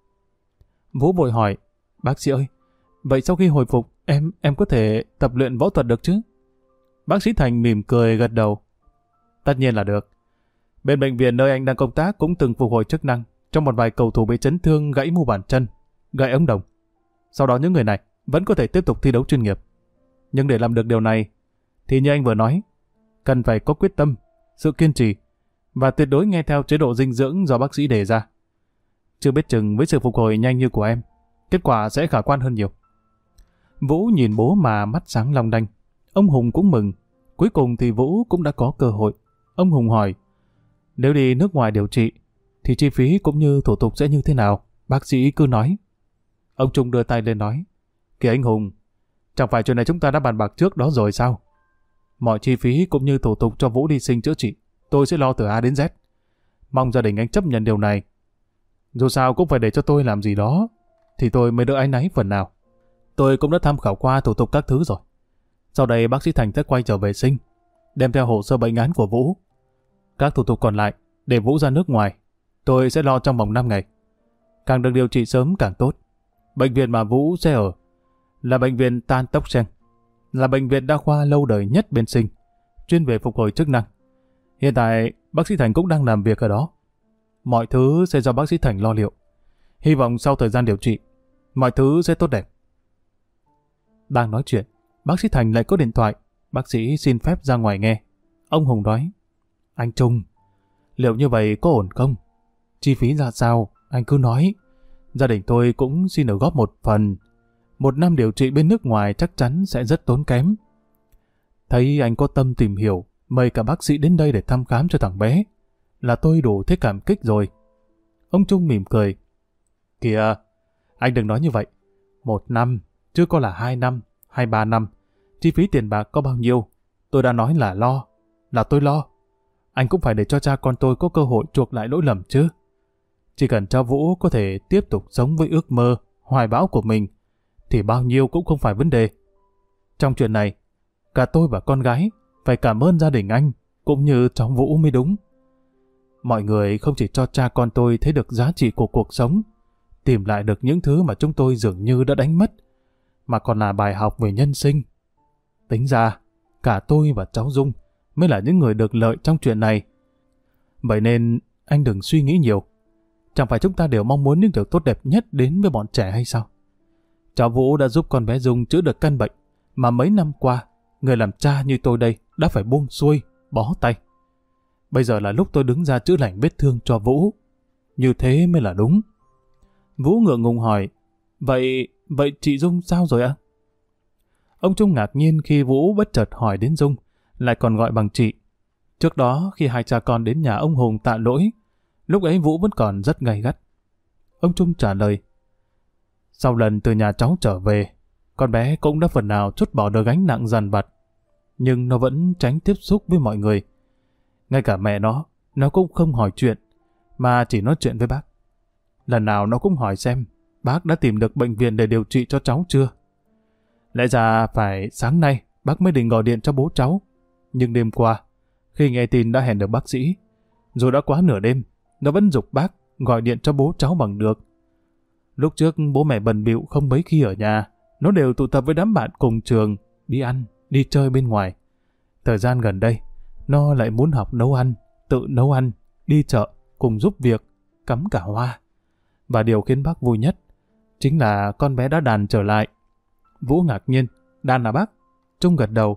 Vũ vội hỏi: Bác sĩ ơi, vậy sau khi hồi phục, em có thể tập luyện võ thuật được chứ? Bác sĩ Thành mỉm cười gật đầu: Tất nhiên là được. Bên bệnh viện nơi anh đang công tác cũng từng phục hồi chức năng trong một vài cầu thủ bị chấn thương gãy mu bàn chân, gãy ống đồng. Sau đó những người này vẫn có thể tiếp tục thi đấu chuyên nghiệp. Nhưng để làm được điều này, thì như anh vừa nói, cần phải có quyết tâm, sự kiên trì và tuyệt đối nghe theo chế độ dinh dưỡng do bác sĩ đề ra. Chưa biết chừng với sự phục hồi nhanh như của em, kết quả sẽ khả quan hơn nhiều. Vũ nhìn bố mà mắt sáng long lanh. Ông Hùng cũng mừng. Cuối cùng thì Vũ cũng đã có cơ hội. Ông Hùng hỏi: Nếu đi nước ngoài điều trị, thì chi phí cũng như thủ tục sẽ như thế nào? Bác sĩ cứ nói. Ông Trung đưa tay lên nói: Kìa anh Hùng, chẳng phải chuyện này chúng ta đã bàn bạc trước đó rồi sao? Mọi chi phí cũng như thủ tục cho Vũ đi sinh chữa trị, tôi sẽ lo từ A đến Z. Mong gia đình anh chấp nhận điều này. Dù sao cũng phải để cho tôi làm gì đó, thì tôi mới đỡ áy náy phần nào. Tôi cũng đã tham khảo qua thủ tục các thứ rồi. Sau đây bác sĩ Thành sẽ quay trở về Sinh, đem theo hồ sơ bệnh án của Vũ. Các thủ tục còn lại để Vũ ra nước ngoài, tôi sẽ lo trong vòng 5 ngày. Càng được điều trị sớm càng tốt. Bệnh viện mà Vũ sẽ ở là bệnh viện Tan Tóc Sen, là bệnh viện đa khoa lâu đời nhất bên Sinh, chuyên về phục hồi chức năng. Hiện tại bác sĩ Thành cũng đang làm việc ở đó. Mọi thứ sẽ do bác sĩ Thành lo liệu. Hy vọng sau thời gian điều trị, mọi thứ sẽ tốt đẹp. Đang nói chuyện, bác sĩ Thành lại có điện thoại. Bác sĩ xin phép ra ngoài nghe. Ông Hùng nói, anh Trung, liệu như vậy có ổn không? Chi phí ra sao? Anh cứ nói. Gia đình tôi cũng xin được góp một phần. 1 năm điều trị bên nước ngoài chắc chắn sẽ rất tốn kém. Thấy anh có tâm tìm hiểu, mời cả bác sĩ đến đây để thăm khám cho thằng bé, là tôi đủ thấy cảm kích rồi. Ông Trung mỉm cười. Kìa, anh đừng nói như vậy. 1 năm, chứ có là 2 năm, hay 3 năm. Chi phí tiền bạc có bao nhiêu? Tôi đã nói là lo, là tôi lo. Anh cũng phải để cho cha con tôi có cơ hội chuộc lại lỗi lầm chứ. Chỉ cần cho Vũ có thể tiếp tục sống với ước mơ, hoài bão của mình, thì bao nhiêu cũng không phải vấn đề. Trong chuyện này, cả tôi và con gái phải cảm ơn gia đình anh, cũng như cháu Vũ mới đúng. Mọi người không chỉ cho cha con tôi thấy được giá trị của cuộc sống, tìm lại được những thứ mà chúng tôi dường như đã đánh mất, mà còn là bài học về nhân sinh. Tính ra, cả tôi và cháu Dung mới là những người được lợi trong chuyện này. Vậy nên, anh đừng suy nghĩ nhiều. Chẳng phải chúng ta đều mong muốn những điều tốt đẹp nhất đến với bọn trẻ hay sao? Cháu Vũ đã giúp con bé Dung chữa được căn bệnh mà mấy năm qua, người làm cha như tôi đây đã phải buông xuôi, bó tay. Bây giờ là lúc tôi đứng ra chữa lành vết thương cho Vũ. Như thế mới là đúng. Vũ ngượng ngùng hỏi, Vậy chị Dung sao rồi ạ? Ông Trung ngạc nhiên khi Vũ bất chợt hỏi đến Dung, lại còn gọi bằng chị. Trước đó khi hai cha con đến nhà ông Hùng tạ lỗi, lúc ấy Vũ vẫn còn rất gay gắt. Ông Trung trả lời, sau lần từ nhà cháu trở về, con bé cũng đã phần nào trút bỏ được gánh nặng dằn vặt, nhưng nó vẫn tránh tiếp xúc với mọi người. Ngay cả mẹ nó cũng không hỏi chuyện, mà chỉ nói chuyện với bác. Lần nào nó cũng hỏi xem bác đã tìm được bệnh viện để điều trị cho cháu chưa. Lẽ ra phải sáng nay bác mới định gọi điện cho bố cháu, nhưng đêm qua, khi nghe tin đã hẹn được bác sĩ, dù đã quá nửa đêm, nó vẫn giục bác gọi điện cho bố cháu bằng được. Lúc trước bố mẹ bận bịu không mấy khi ở nhà, nó đều tụ tập với đám bạn cùng trường, đi ăn, đi chơi bên ngoài. Thời gian gần đây, nó lại muốn học nấu ăn, tự nấu ăn, đi chợ, cùng giúp việc, cắm cả hoa. Và điều khiến bác vui nhất chính là con bé đã đàn trở lại. Vũ ngạc nhiên, đàn à bác? Trung gật đầu.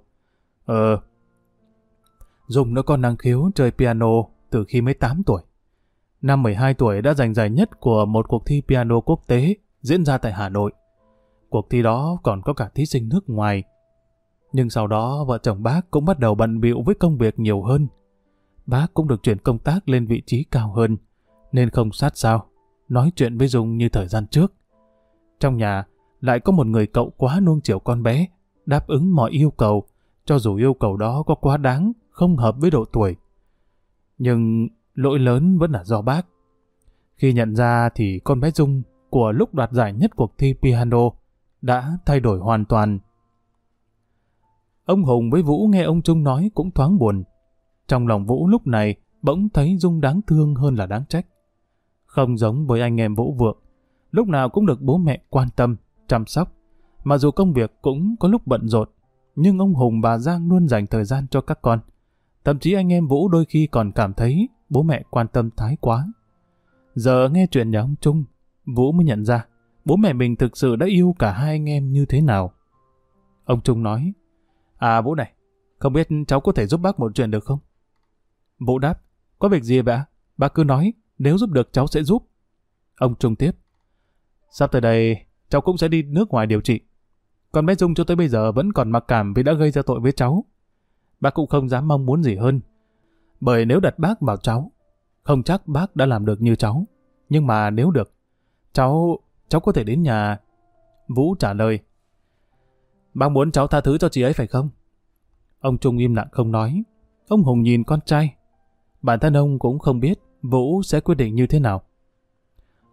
Dung nó có năng khiếu chơi piano từ khi mới 8 tuổi. Năm 12 tuổi đã giành giải nhất của một cuộc thi piano quốc tế diễn ra tại Hà Nội. Cuộc thi đó còn có cả thí sinh nước ngoài. Nhưng sau đó vợ chồng bác cũng bắt đầu bận bịu với công việc nhiều hơn. Bác cũng được chuyển công tác lên vị trí cao hơn, nên không sát sao nói chuyện với Dung như thời gian trước. Trong nhà lại có một người cậu quá nuông chiều con bé, đáp ứng mọi yêu cầu, cho dù yêu cầu đó có quá đáng, không hợp với độ tuổi. Nhưng lỗi lớn vẫn là do bác. Khi nhận ra thì con bé Dung của lúc đoạt giải nhất cuộc thi piano đã thay đổi hoàn toàn. Ông Hùng với Vũ nghe ông Trung nói cũng thoáng buồn. Trong lòng Vũ lúc này bỗng thấy Dung đáng thương hơn là đáng trách. Không giống với anh em Vũ Vượng, lúc nào cũng được bố mẹ quan tâm, chăm sóc. Mà dù công việc cũng có lúc bận rộn, nhưng ông Hùng bà Giang luôn dành thời gian cho các con. Thậm chí anh em Vũ đôi khi còn cảm thấy bố mẹ quan tâm thái quá. Giờ nghe chuyện nhà ông Trung, Vũ mới nhận ra bố mẹ mình thực sự đã yêu cả hai anh em như thế nào. Ông Trung nói, Vũ này, không biết cháu có thể giúp bác một chuyện được không? Vũ đáp, có việc gì vậy ạ? Bác cứ nói, nếu giúp được cháu sẽ giúp. Ông Trung tiếp, sắp tới đây cháu cũng sẽ đi nước ngoài điều trị. Còn bé Dung cho tới bây giờ vẫn còn mặc cảm vì đã gây ra tội với cháu. Bác cũng không dám mong muốn gì hơn, bởi nếu đặt bác vào cháu, không chắc bác đã làm được như cháu. Nhưng mà nếu được, cháu có thể đến nhà. Vũ trả lời, bác muốn cháu tha thứ cho chị ấy phải không? Ông Trung im lặng không nói. Ông Hùng nhìn con trai. Bản thân ông cũng không biết Vũ sẽ quyết định như thế nào.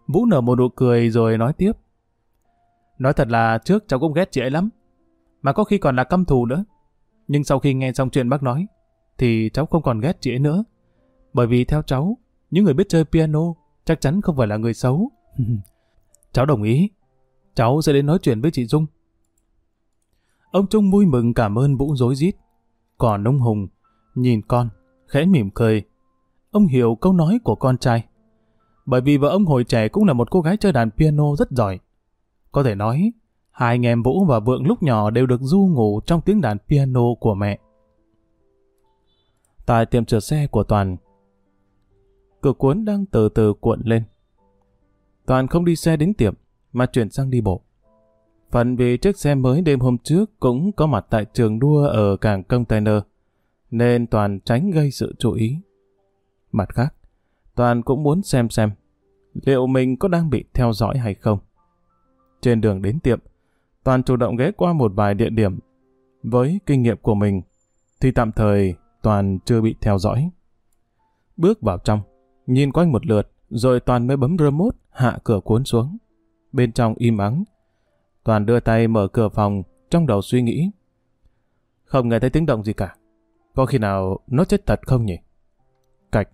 Vũ nở một nụ cười rồi nói tiếp. Nói thật là trước cháu cũng ghét chị ấy lắm, mà có khi còn là căm thù nữa. Nhưng sau khi nghe xong chuyện bác nói, thì cháu không còn ghét chị ấy nữa. Bởi vì theo cháu, những người biết chơi piano chắc chắn không phải là người xấu. Cháu đồng ý. Cháu sẽ đến nói chuyện với chị Dung. Ông Trung vui mừng cảm ơn Vũ rối rít. Còn ông Hùng nhìn con, khẽ mỉm cười. Ông hiểu câu nói của con trai. Bởi vì vợ ông hồi trẻ cũng là một cô gái chơi đàn piano rất giỏi. Có thể nói, hai anh em Vũ và Vượng lúc nhỏ đều được du ngủ trong tiếng đàn piano của mẹ. Tại tiệm sửa xe của Toàn, cửa cuốn đang từ từ cuộn lên. Toàn không đi xe đến tiệm, mà chuyển sang đi bộ. Phần vì chiếc xe mới đêm hôm trước cũng có mặt tại trường đua ở cảng container, nên Toàn tránh gây sự chú ý. Mặt khác, Toàn cũng muốn xem liệu mình có đang bị theo dõi hay không. Trên đường đến tiệm, Toàn chủ động ghé qua một vài địa điểm. Với kinh nghiệm của mình, thì tạm thời Toàn chưa bị theo dõi. Bước vào trong, nhìn quanh một lượt, rồi Toàn mới bấm remote hạ cửa cuốn xuống. Bên trong im ắng. Toàn đưa tay mở cửa phòng, trong đầu suy nghĩ. Không nghe thấy tiếng động gì cả. Có khi nào nó chết thật không nhỉ? Cạch.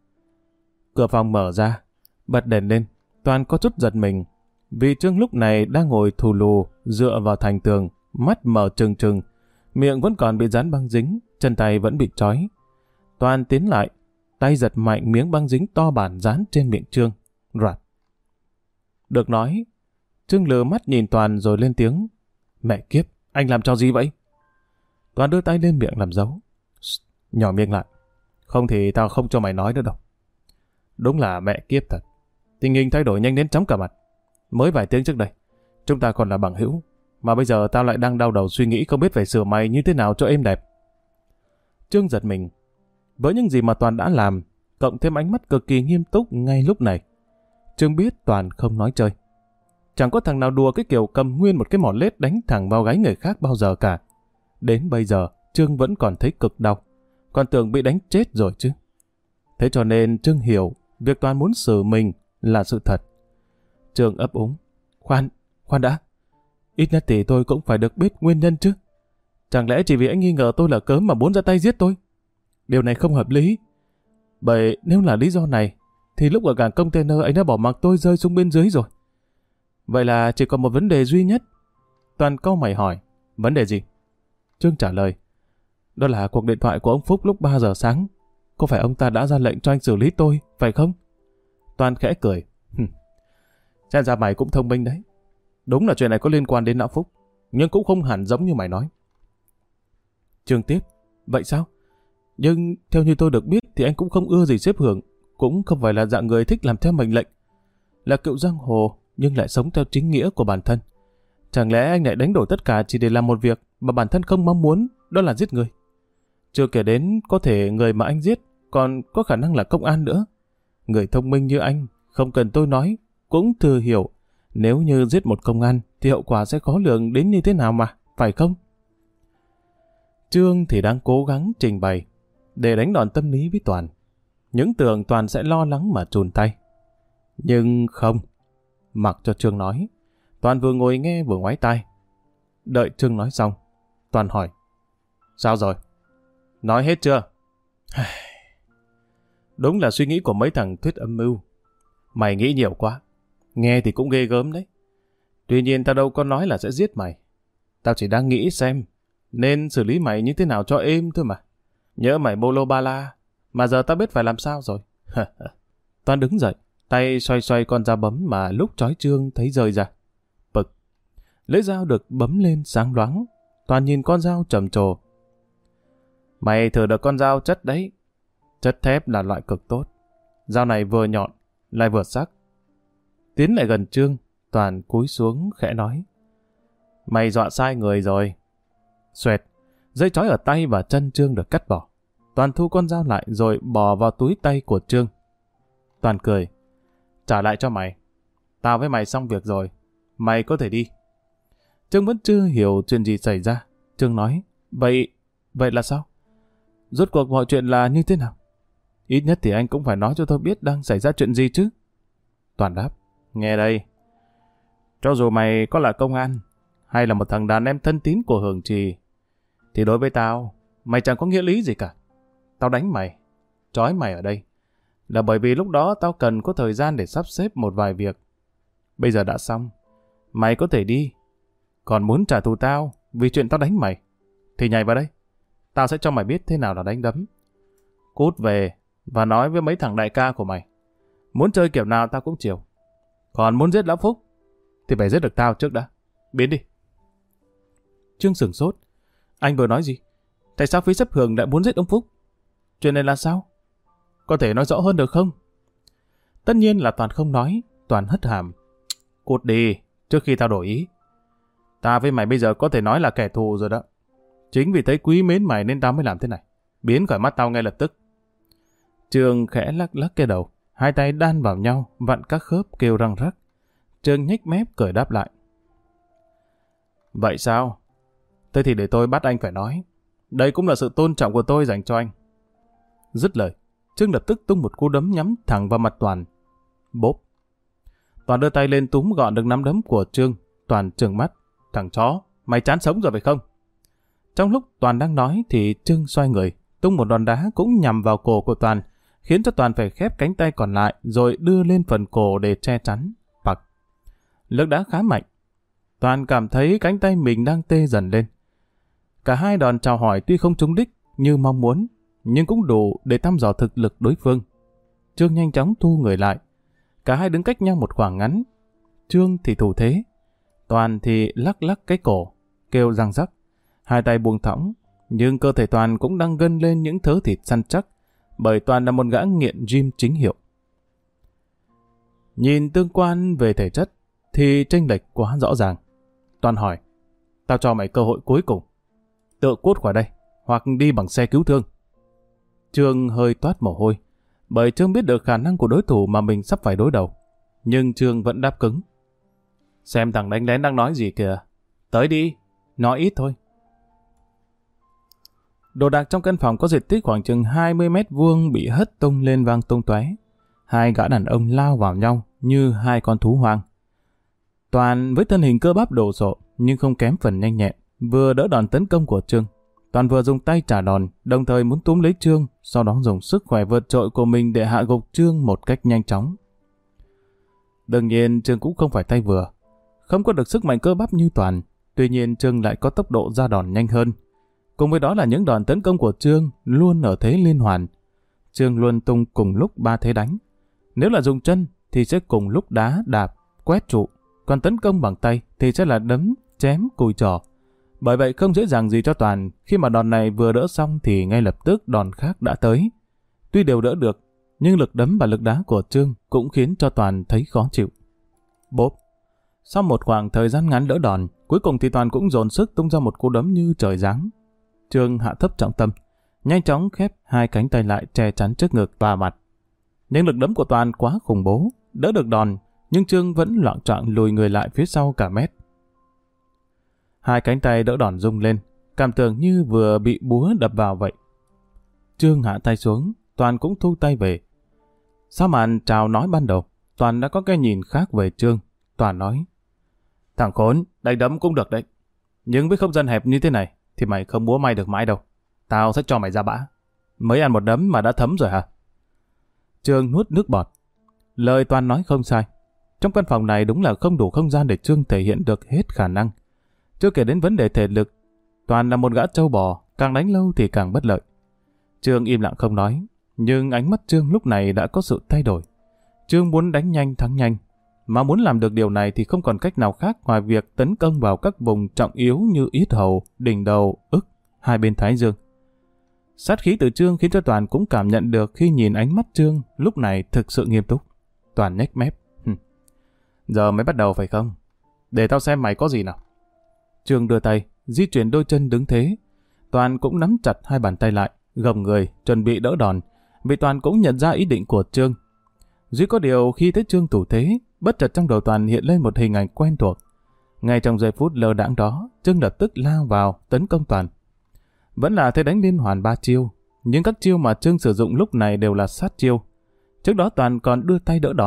Cửa phòng mở ra, bật đèn lên. Toàn có chút giật mình. Vì Trương lúc này đang ngồi thù lù, dựa vào thành tường, mắt mở trừng trừng, miệng vẫn còn bị dán băng dính, chân tay vẫn bị trói. Toàn tiến lại, tay giật mạnh miếng băng dính to bản dán trên miệng Trương. Rạt. Được nói, Trương lừa mắt nhìn Toàn rồi lên tiếng. Mẹ kiếp, anh làm cho gì vậy? Toàn đưa tay lên miệng làm dấu. Nhỏ miệng lại. Không thì tao không cho mày nói nữa đâu. Đúng là mẹ kiếp thật. Tình hình thay đổi nhanh đến chóng cả mặt. Mới vài tiếng trước đây, chúng ta còn là bằng hữu. Mà bây giờ tao lại đang đau đầu suy nghĩ không biết phải sửa mày như thế nào cho êm đẹp. Trương giật mình. Với những gì mà Toàn đã làm, cộng thêm ánh mắt cực kỳ nghiêm túc ngay lúc này, Trương biết Toàn không nói chơi. Chẳng có thằng nào đùa cái kiểu cầm nguyên một cái mỏ lết đánh thẳng vào gáy người khác bao giờ cả. Đến bây giờ, Trương vẫn còn thấy cực đau. Còn tưởng bị đánh chết rồi chứ. Thế cho nên Trương hiểu việc Toàn muốn xử mình là sự thật. Trương ấp úng. Khoan đã. Ít nhất thì tôi cũng phải được biết nguyên nhân chứ. Chẳng lẽ chỉ vì anh nghi ngờ tôi là cớm mà muốn ra tay giết tôi? Điều này không hợp lý. Bởi nếu là lý do này, thì lúc ở cảng container anh đã bỏ mặc tôi rơi xuống bên dưới rồi. Vậy là chỉ còn một vấn đề duy nhất. Toàn cau mày hỏi. Vấn đề gì? Trương trả lời. Đó là cuộc điện thoại của ông Phúc lúc 3 giờ sáng. Có phải ông ta đã ra lệnh cho anh xử lý tôi, phải không? Toàn khẽ cười. Xem ra mày cũng thông minh đấy. Đúng là chuyện này có liên quan đến lão Phúc, nhưng cũng không hẳn giống như mày nói. Trương tiếp. Vậy sao? Nhưng theo như tôi được biết thì anh cũng không ưa gì xếp hưởng, cũng không phải là dạng người thích làm theo mệnh lệnh. Là cựu giang hồ nhưng lại sống theo chính nghĩa của bản thân. Chẳng lẽ anh lại đánh đổi tất cả chỉ để làm một việc mà bản thân không mong muốn, đó là giết người? Chưa kể đến có thể người mà anh giết còn có khả năng là công an nữa. Người thông minh như anh, không cần tôi nói, cũng thừa hiểu nếu như giết một công an thì hậu quả sẽ khó lường đến như thế nào mà, phải không? Trương thì đang cố gắng trình bày để đánh đòn tâm lý với Toàn. Những tưởng Toàn sẽ lo lắng mà chùn tay. Nhưng không. Mặc cho Trương nói, Toàn vừa ngồi nghe vừa ngoái tai. Đợi Trương nói xong, Toàn hỏi. Sao rồi? Nói hết chưa? Đúng là suy nghĩ của mấy thằng thuyết âm mưu. Mày nghĩ nhiều quá. Nghe thì cũng ghê gớm đấy. Tuy nhiên tao đâu có nói là sẽ giết mày. Tao chỉ đang nghĩ xem nên xử lý mày như thế nào cho êm thôi mà. Nhớ mày bolo ba la, mà giờ tao biết phải làm sao rồi. Toàn đứng dậy, tay xoay xoay con dao bấm mà lúc trói Trương thấy rơi ra. Bực. Lưỡi dao được bấm lên sáng loáng. Toàn nhìn con dao trầm trồ. Mày thử được con dao chất đấy. Chất thép là loại cực tốt. Dao này vừa nhọn, lại vừa sắc. Tiến lại gần Trương, Toàn cúi xuống khẽ nói. Mày dọa sai người rồi. Xoẹt, dây trói ở tay và chân Trương được cắt bỏ. Toàn thu con dao lại rồi bỏ vào túi tay của Trương. Toàn cười. Trả lại cho mày. Tao với mày xong việc rồi. Mày có thể đi. Trương vẫn chưa hiểu chuyện gì xảy ra. Trương nói. Vậy là sao? Rốt cuộc mọi chuyện là như thế nào? Ít nhất thì anh cũng phải nói cho tôi biết đang xảy ra chuyện gì chứ. Toàn đáp. Nghe đây, cho dù mày có là công an, hay là một thằng đàn em thân tín của Hường Trì, thì đối với tao, mày chẳng có nghĩa lý gì cả. Tao đánh mày, trói mày ở đây, là bởi vì lúc đó tao cần có thời gian để sắp xếp một vài việc. Bây giờ đã xong, mày có thể đi. Còn muốn trả thù tao vì chuyện tao đánh mày, thì nhảy vào đây. Tao sẽ cho mày biết thế nào là đánh đấm. Cút về và nói với mấy thằng đại ca của mày. Muốn chơi kiểu nào tao cũng chiều. Còn muốn giết Lão Phúc, thì phải giết được tao trước đã. Biến đi. Trương sửng sốt. Anh vừa nói gì? Tại sao phía sếp Hường lại muốn giết ông Phúc? Chuyện này là sao? Có thể nói rõ hơn được không? Tất nhiên là Toàn không nói. Toàn hất hàm. Cút đi, trước khi tao đổi ý. Ta với mày bây giờ có thể nói là kẻ thù rồi đó. Chính vì thấy quý mến mày nên tao mới làm thế này. Biến khỏi mắt tao ngay lập tức. Trương khẽ lắc lắc cái đầu. Hai tay đan vào nhau, vặn các khớp kêu răng rắc. Trương nhếch mép cười đáp lại. Vậy sao? Thế thì để tôi bắt anh phải nói. Đây cũng là sự tôn trọng của tôi dành cho anh. Dứt lời, Trương lập tức tung một cú đấm nhắm thẳng vào mặt Toàn. Bốp. Toàn đưa tay lên túm gọn được nắm đấm của Trương. Toàn trừng mắt. Thằng chó, mày chán sống rồi phải không? Trong lúc Toàn đang nói thì Trương xoay người, tung một đòn đá cũng nhằm vào cổ của Toàn, khiến cho Toàn phải khép cánh tay còn lại rồi đưa lên phần cổ để che chắn. Bặc. Lực đá khá mạnh. Toàn cảm thấy cánh tay mình đang tê dần lên. Cả hai đòn chào hỏi tuy không trúng đích như mong muốn, nhưng cũng đủ để thăm dò thực lực đối phương. Trương nhanh chóng thu người lại. Cả hai đứng cách nhau một khoảng ngắn. Trương thì thủ thế, Toàn thì lắc lắc cái cổ, kêu răng rắc. Hai tay buông thõng, nhưng cơ thể Toàn cũng đang gân lên những thớ thịt săn chắc, bởi Toàn là một gã nghiện gym chính hiệu. Nhìn tương quan về thể chất thì chênh lệch quá rõ ràng. Toàn hỏi, tao cho mày cơ hội cuối cùng. Tự cút khỏi đây, hoặc đi bằng xe cứu thương. Trương hơi toát mồ hôi, bởi Trương biết được khả năng của đối thủ mà mình sắp phải đối đầu. Nhưng Trương vẫn đáp cứng. Xem thằng đánh lén đang nói gì kìa. Tới đi, nói ít thôi. Đồ đạc trong căn phòng có diện tích khoảng chừng 20 mét vuông bị hất tung lên vang tung tóe. Hai gã đàn ông lao vào nhau như hai con thú hoang. Toàn với thân hình cơ bắp đồ sộ nhưng không kém phần nhanh nhẹn, vừa đỡ đòn tấn công của Trương. Toàn vừa dùng tay trả đòn, đồng thời muốn túm lấy Trương, sau đó dùng sức khỏe vượt trội của mình để hạ gục Trương một cách nhanh chóng. Đương nhiên Trương cũng không phải tay vừa, không có được sức mạnh cơ bắp như Toàn. Tuy nhiên Trương lại có tốc độ ra đòn nhanh hơn. Cùng với đó là những đòn tấn công của Trương luôn ở thế liên hoàn. Trương luôn tung cùng lúc 3 thế đánh. Nếu là dùng chân thì sẽ cùng lúc đá, đạp, quét trụ. Còn tấn công bằng tay thì sẽ là đấm, chém, cùi trỏ. Bởi vậy không dễ dàng gì cho Toàn, khi mà đòn này vừa đỡ xong thì ngay lập tức đòn khác đã tới. Tuy đều đỡ được, nhưng lực đấm và lực đá của Trương cũng khiến cho Toàn thấy khó chịu. Bốp. Sau một khoảng thời gian ngắn đỡ đòn, cuối cùng thì Toàn cũng dồn sức tung ra một cú đấm như trời giáng. Trương hạ thấp trọng tâm, nhanh chóng khép hai cánh tay lại che chắn trước ngực và mặt. Nhưng lực đấm của Toàn quá khủng bố, đỡ được đòn, nhưng Trương vẫn loạng choạng lùi người lại phía sau cả mét. Hai cánh tay đỡ đòn rung lên, cảm tưởng như vừa bị búa đập vào vậy. Trương hạ tay xuống, Toàn cũng thu tay về. Sau màn chào nói ban đầu, Toàn đã có cái nhìn khác về Trương. Toàn nói, thằng khốn, đánh đấm cũng được đấy. Nhưng với không gian hẹp như thế này, thì mày không múa may được mãi đâu. Tao sẽ cho mày ra bã. Mới ăn một đấm mà đã thấm rồi hả? Trương nuốt nước bọt. Lời Toàn nói không sai. Trong căn phòng này đúng là không đủ không gian để Trương thể hiện được hết khả năng. Chưa kể đến vấn đề thể lực, Toàn là một gã trâu bò, càng đánh lâu thì càng bất lợi. Trương im lặng không nói, nhưng ánh mắt Trương lúc này đã có sự thay đổi. Trương muốn đánh nhanh thắng nhanh, mà muốn làm được điều này thì không còn cách nào khác ngoài việc tấn công vào các vùng trọng yếu như yết hầu, đỉnh đầu, ức, hai bên thái dương. Sát khí từ Trương khiến cho Toàn cũng cảm nhận được khi nhìn ánh mắt Trương lúc này thực sự nghiêm túc. Toàn nhếch mép. Giờ mới bắt đầu phải không? Để tao xem mày có gì nào. Trương đưa tay, di chuyển đôi chân đứng thế. Toàn cũng nắm chặt hai bàn tay lại, gồng người, chuẩn bị đỡ đòn. Vì Toàn cũng nhận ra ý định của Trương. Duy có điều khi thấy Trương thủ thế, bất chợt trong đầu Toàn hiện lên một hình ảnh quen thuộc. Ngay trong giây phút lơ đãng đó, Trương lập tức lao vào tấn công Toàn. Vẫn là thế đánh liên hoàn 3 chiêu, nhưng các chiêu mà Trương sử dụng lúc này đều là sát chiêu. Trước đó Toàn còn đưa tay đỡ đòn,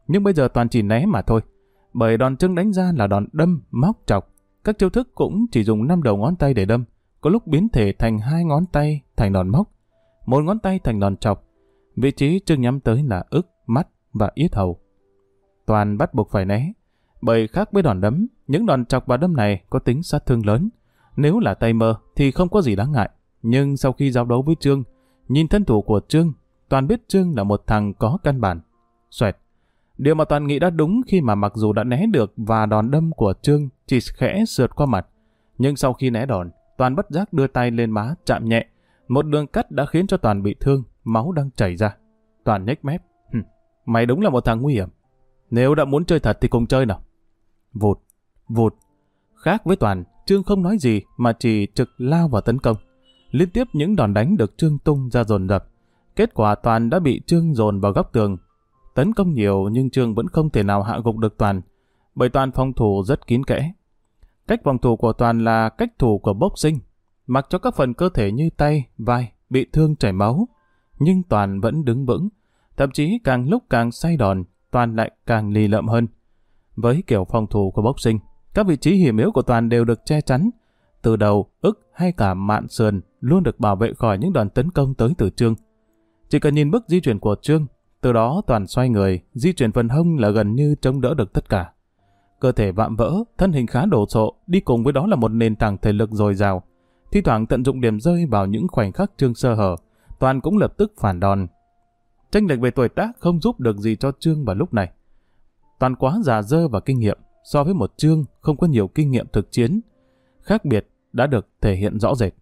Nhưng bây giờ Toàn chỉ né mà thôi. Bởi đòn Trương đánh ra là đòn đâm, móc, chọc. Các chiêu thức cũng chỉ dùng 5 đầu ngón tay để đâm, có lúc biến thể thành 2 ngón tay thành đòn móc, 1 ngón tay thành đòn chọc. Vị trí Trương nhắm tới là ức, mắt và yết hầu. Toàn bắt buộc phải né, bởi khác với đòn đấm, những đòn chọc và đâm này có tính sát thương lớn. Nếu là tay mơ thì không có gì đáng ngại, nhưng sau khi giao đấu với Trương, nhìn thân thủ của Trương, Toàn biết Trương là một thằng có căn bản. Xoẹt. Điều mà Toàn nghĩ đã đúng khi mà mặc dù đã né được và đòn đâm của Trương chỉ khẽ sượt qua mặt, nhưng sau khi né đòn, Toàn bất giác đưa tay lên má chạm nhẹ, một đường cắt đã khiến cho Toàn bị thương, máu đang chảy ra. Toàn nhếch mép. Mày đúng là một thằng nguy hiểm. Nếu đã muốn chơi thật thì cùng chơi nào. Vụt, vụt. Khác với Toàn, Trương không nói gì mà chỉ trực lao vào tấn công. Liên tiếp những đòn đánh được Trương tung ra dồn dập. Kết quả Toàn đã bị Trương dồn vào góc tường. Tấn công nhiều nhưng Trương vẫn không thể nào hạ gục được Toàn, bởi Toàn phòng thủ rất kín kẽ. Cách phòng thủ của Toàn là cách thủ của boxing, mặc cho các phần cơ thể như tay, vai bị thương chảy máu, nhưng Toàn vẫn đứng vững. Thậm chí càng lúc càng say đòn, Toàn lại càng lì lợm hơn. Với kiểu phòng thủ của boxing, các vị trí hiểm yếu của Toàn đều được che chắn. Từ đầu, ức hay cả mạn sườn luôn được bảo vệ khỏi những đòn tấn công tới từ Trương. Chỉ cần nhìn bước di chuyển của Trương, từ đó Toàn xoay người, di chuyển phần hông là gần như chống đỡ được tất cả. Cơ thể vạm vỡ, thân hình khá đồ sộ, đi cùng với đó là một nền tảng thể lực dồi dào. Thi thoảng tận dụng điểm rơi vào những khoảnh khắc Trương sơ hở, Toàn cũng lập tức phản đòn. Chênh lệch về tuổi tác không giúp được gì cho Trương vào lúc này. Toàn quá già dơ và kinh nghiệm so với một Trương không có nhiều kinh nghiệm thực chiến. Khác biệt đã được thể hiện rõ rệt.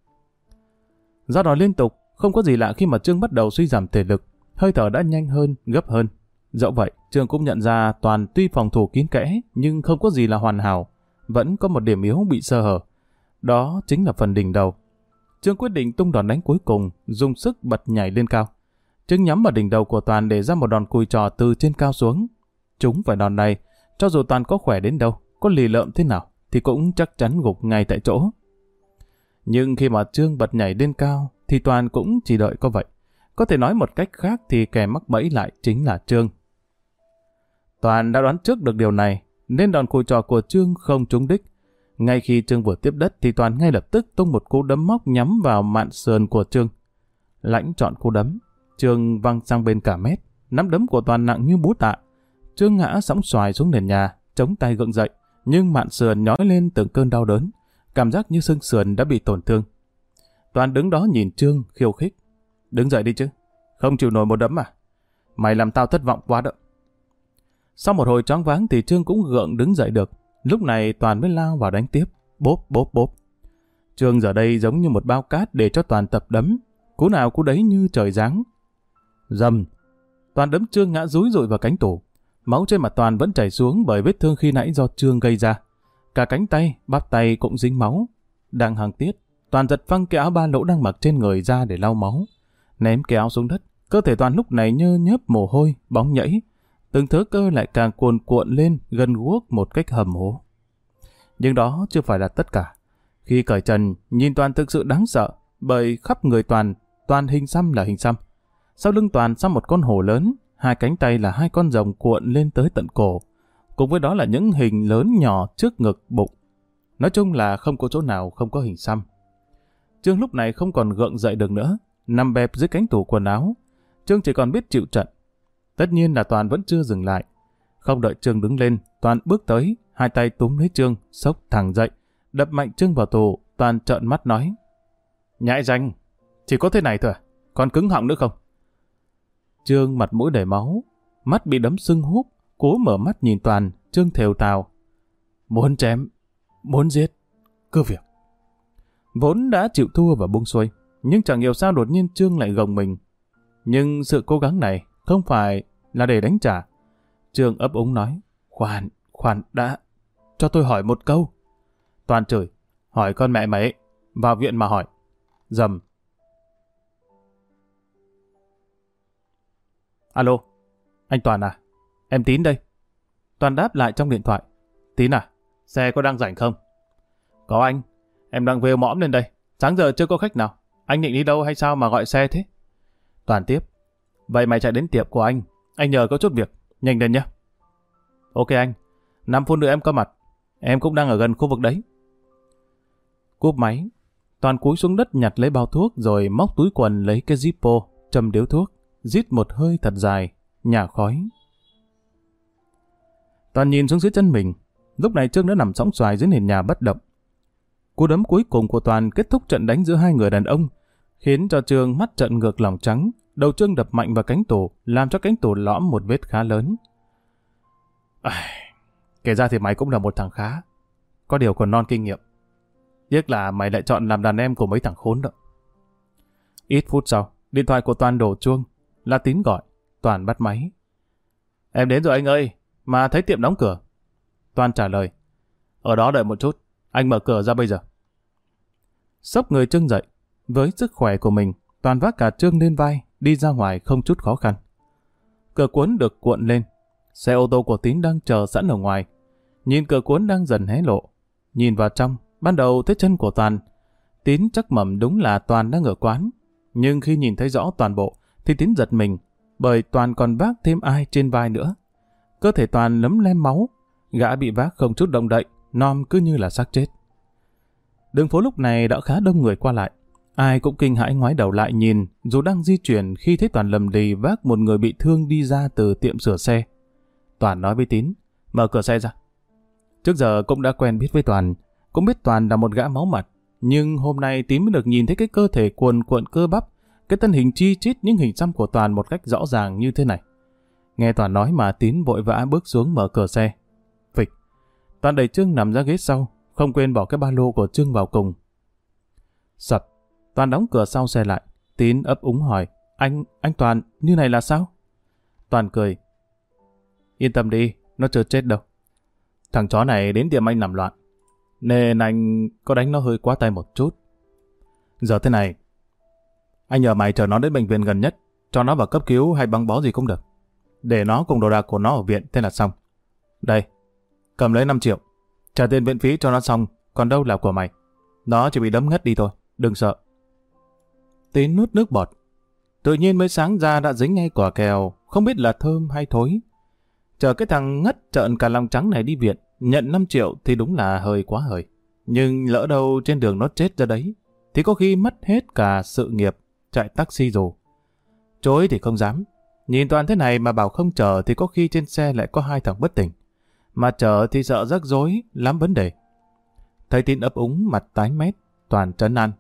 Do đòn liên tục, không có gì lạ khi mà Trương bắt đầu suy giảm thể lực, hơi thở đã nhanh hơn, gấp hơn. Dẫu vậy, Trương cũng nhận ra Toàn tuy phòng thủ kín kẽ nhưng không có gì là hoàn hảo, vẫn có một điểm yếu bị sơ hở. Đó chính là phần đỉnh đầu. Trương quyết định tung đòn đánh cuối cùng, dùng sức bật nhảy lên cao. Trương nhắm vào đỉnh đầu của Toàn để ra một đòn cùi trò từ trên cao xuống. Trúng phải đòn này, cho dù Toàn có khỏe đến đâu, có lì lợm thế nào, thì cũng chắc chắn gục ngay tại chỗ. Nhưng khi mà Trương bật nhảy lên cao, thì Toàn cũng chỉ đợi có vậy. Có thể nói một cách khác thì kẻ mắc bẫy lại chính là Trương. Toàn đã đoán trước được điều này, nên đòn cùi trò của Trương không trúng đích. Ngay khi Trương vừa tiếp đất thì Toàn ngay lập tức tung một cú đấm móc nhắm vào mạn sườn của Trương. Lãnh chọn cú đấm, Trương văng sang bên cả mét. Nắm đấm của Toàn nặng như búa tạ. Trương ngã sóng xoài xuống nền nhà, chống tay gượng dậy, nhưng mạn sườn nhói lên từng cơn đau đớn, cảm giác như xương sườn đã bị tổn thương. Toàn đứng đó nhìn Trương khiêu khích. Đứng dậy đi chứ, không chịu nổi một đấm à? Mày làm tao thất vọng quá đó. Sau một hồi choáng váng thì Trương cũng gượng đứng dậy được. Lúc này Toàn mới lao vào đánh tiếp, bốp bốp bốp. Trương giờ đây giống như một bao cát để cho Toàn tập đấm, cú nào cú đấy như trời giáng. Rầm, Toàn đấm Trương ngã rúi rụi vào cánh tủ. Máu trên mặt Toàn vẫn chảy xuống bởi vết thương khi nãy do Trương gây ra. Cả cánh tay, bắp tay cũng dính máu. Đang hàng tiết, Toàn giật phăng cái áo ba lỗ đang mặc trên người ra để lau máu. Ném cái áo xuống đất, cơ thể Toàn lúc này nhơ nhớp mồ hôi, bóng nhảy. Từng thớ cơ lại càng cuồn cuộn lên gần guốc một cách hầm hố. Nhưng đó chưa phải là tất cả. Khi cởi trần, nhìn Toàn thực sự đáng sợ, bởi khắp người Toàn hình xăm là hình xăm. Sau lưng Toàn xăm một con hổ lớn, hai cánh tay là hai con rồng cuộn lên tới tận cổ. Cùng với đó là những hình lớn nhỏ trước ngực, bụng. Nói chung là không có chỗ nào không có hình xăm. Trương lúc này không còn gượng dậy được nữa, nằm bẹp dưới cánh tủ quần áo. Trương chỉ còn biết chịu trận. Tất nhiên là Toàn vẫn chưa dừng lại. Không đợi Trương đứng lên, Toàn bước tới, hai tay túm lấy Trương, xốc thẳng dậy, đập mạnh Trương vào tủ. Toàn trợn mắt nói: Nhãi ranh, chỉ có thế này thôi à? Còn cứng họng nữa không? Trương mặt mũi đầy máu, mắt bị đấm sưng húp, cố mở mắt nhìn Toàn. Trương thều thào: Muốn chém, muốn giết, cứ việc. Vốn đã chịu thua và buông xuôi, nhưng chẳng hiểu sao đột nhiên Trương lại gồng mình. Nhưng sự cố gắng này không phải là để đánh trả. Trương ấp úng nói: Khoan đã, cho tôi hỏi một câu. Toàn chửi: Hỏi con mẹ mày, vào viện mà hỏi. Rầm. Alo, anh Toàn à? Em Tín đây. Toàn đáp lại trong điện thoại: Tín à, xe có đang rảnh không? Có anh, em đang về mõm lên đây. Sáng giờ chưa có khách nào. Anh định đi đâu hay sao mà gọi xe thế? Toàn tiếp: Vậy mày chạy đến tiệm của anh nhờ có chút việc, nhanh lên nhé. Ok anh, 5 phút nữa em có mặt. Em cũng đang ở gần khu vực đấy. Cúp máy, Toàn cúi xuống đất nhặt lấy bao thuốc rồi móc túi quần lấy cái Zippo, châm điếu thuốc, rít một hơi thật dài, nhả khói. Toàn nhìn xuống dưới chân mình, lúc này Trương đã nằm sõng xoài dưới nền nhà bất động. Cú đấm cuối cùng của Toàn kết thúc trận đánh giữa hai người đàn ông, khiến cho Trương mắt trợn ngược lòng trắng, đầu Trương đập mạnh vào cánh tủ, làm cho cánh tủ lõm một vết khá lớn. Kể ra thì mày cũng là một thằng khá, có điều còn non kinh nghiệm. Tiếc là mày lại chọn làm đàn em của mấy thằng khốn đó. Ít phút sau, điện thoại của Toàn đổ chuông, là Tín gọi. Toàn bắt máy. Em đến rồi anh ơi, mà thấy tiệm đóng cửa. Toàn trả lời. Ở đó đợi một chút, anh mở cửa ra bây giờ. Xốc người Trương dậy, với sức khỏe của mình, Toàn vác cả Trương lên vai, đi ra ngoài không chút khó khăn. Cửa cuốn được cuộn lên, xe ô tô của Tín đang chờ sẵn ở ngoài. Nhìn cửa cuốn đang dần hé lộ, nhìn vào trong, ban đầu thấy chân của Toàn. Tín chắc mẩm đúng là Toàn đang ở quán, nhưng khi nhìn thấy rõ toàn bộ thì Tín giật mình, bởi Toàn còn vác thêm ai trên vai nữa. Cơ thể Toàn lấm lem máu, gã bị vác không chút động đậy, nom cứ như là xác chết. Đường phố lúc này đã khá đông người qua lại, ai cũng kinh hãi ngoái đầu lại nhìn, dù đang di chuyển khi thấy Toàn lầm lì vác một người bị thương đi ra từ tiệm sửa xe. Toàn nói với Tín, mở cửa xe ra. Trước giờ cũng đã quen biết với Toàn, cũng biết Toàn là một gã máu mặt, nhưng hôm nay Tín mới được nhìn thấy cái cơ thể cuồn cuộn cơ bắp, cái thân hình chi chít những hình xăm của Toàn một cách rõ ràng như thế này. Nghe Toàn nói mà Tín vội vã bước xuống mở cửa xe. Phịch, Toàn đẩy Trương nằm ra ghế sau, không quên bỏ cái ba lô của Trương vào cùng. Sập, Toàn đóng cửa sau xe lại. Tín ấp úng hỏi, anh Toàn, như này là sao? Toàn cười. Yên tâm đi, nó chưa chết đâu. Thằng chó này đến tiệm anh làm loạn, nên anh có đánh nó hơi quá tay một chút. Giờ thế này, anh nhờ mày chờ nó đến bệnh viện gần nhất, cho nó vào cấp cứu hay băng bó gì cũng được. Để nó cùng đồ đạc của nó ở viện, thế là xong. Đây, cầm lấy 5 triệu, trả tiền viện phí cho nó xong, còn đâu là của mày. Nó chỉ bị đấm ngất đi thôi, đừng sợ. Tín nuốt nước bọt. Tự nhiên mới sáng ra đã dính ngay quả kèo, không biết là thơm hay thối. Chờ cái thằng ngất trợn cả lòng trắng này đi viện, nhận 5 triệu thì đúng là hơi quá hời. Nhưng lỡ đâu trên đường nó chết ra đấy, thì có khi mất hết cả sự nghiệp chạy taxi dù. Chối thì không dám. Nhìn Toàn thế này mà bảo không chờ thì có khi trên xe lại có 2 thằng bất tỉnh. Mà chờ thì sợ rắc rối lắm vấn đề. Thấy Tín ấp úng mặt tái mét, Toàn trấn an.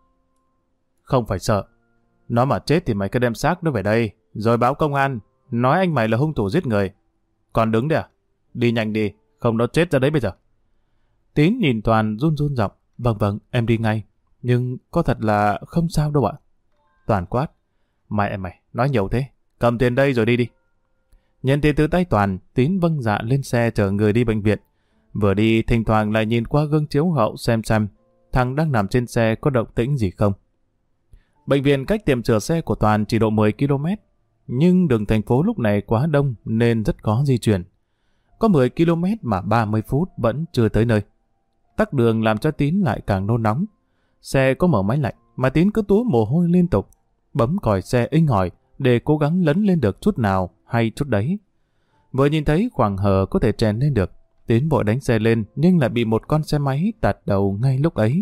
Không phải sợ. Nó mà chết thì mày cứ đem xác nó về đây, rồi báo công an, nói anh mày là hung thủ giết người. Còn đứng đấy à? Đi nhanh đi, không nó chết ra đấy bây giờ. Tín nhìn Toàn run run giọng. Vâng, em đi ngay. Nhưng có thật là không sao đâu ạ. Toàn quát. Mày nói nhiều thế. Cầm tiền đây rồi đi đi. Nhận tiền từ tay Toàn, Tín vâng dạ lên xe chở người đi bệnh viện. Vừa đi thỉnh thoảng lại nhìn qua gương chiếu hậu xem thằng đang nằm trên xe có động tĩnh gì không. Bệnh viện cách tiệm sửa xe của Toàn chỉ độ 10 km. Nhưng đường thành phố lúc này quá đông nên rất khó di chuyển. Có 10 km mà 30 phút vẫn chưa tới nơi. Tắc đường làm cho Tín lại càng nôn nóng. Xe có mở máy lạnh mà Tín cứ túa mồ hôi liên tục. Bấm còi xe inh ỏi để cố gắng lấn lên được chút nào hay chút đấy. Vừa nhìn thấy khoảng hở có thể trèn lên được, Tín vội đánh xe lên nhưng lại bị một con xe máy tạt đầu ngay lúc ấy.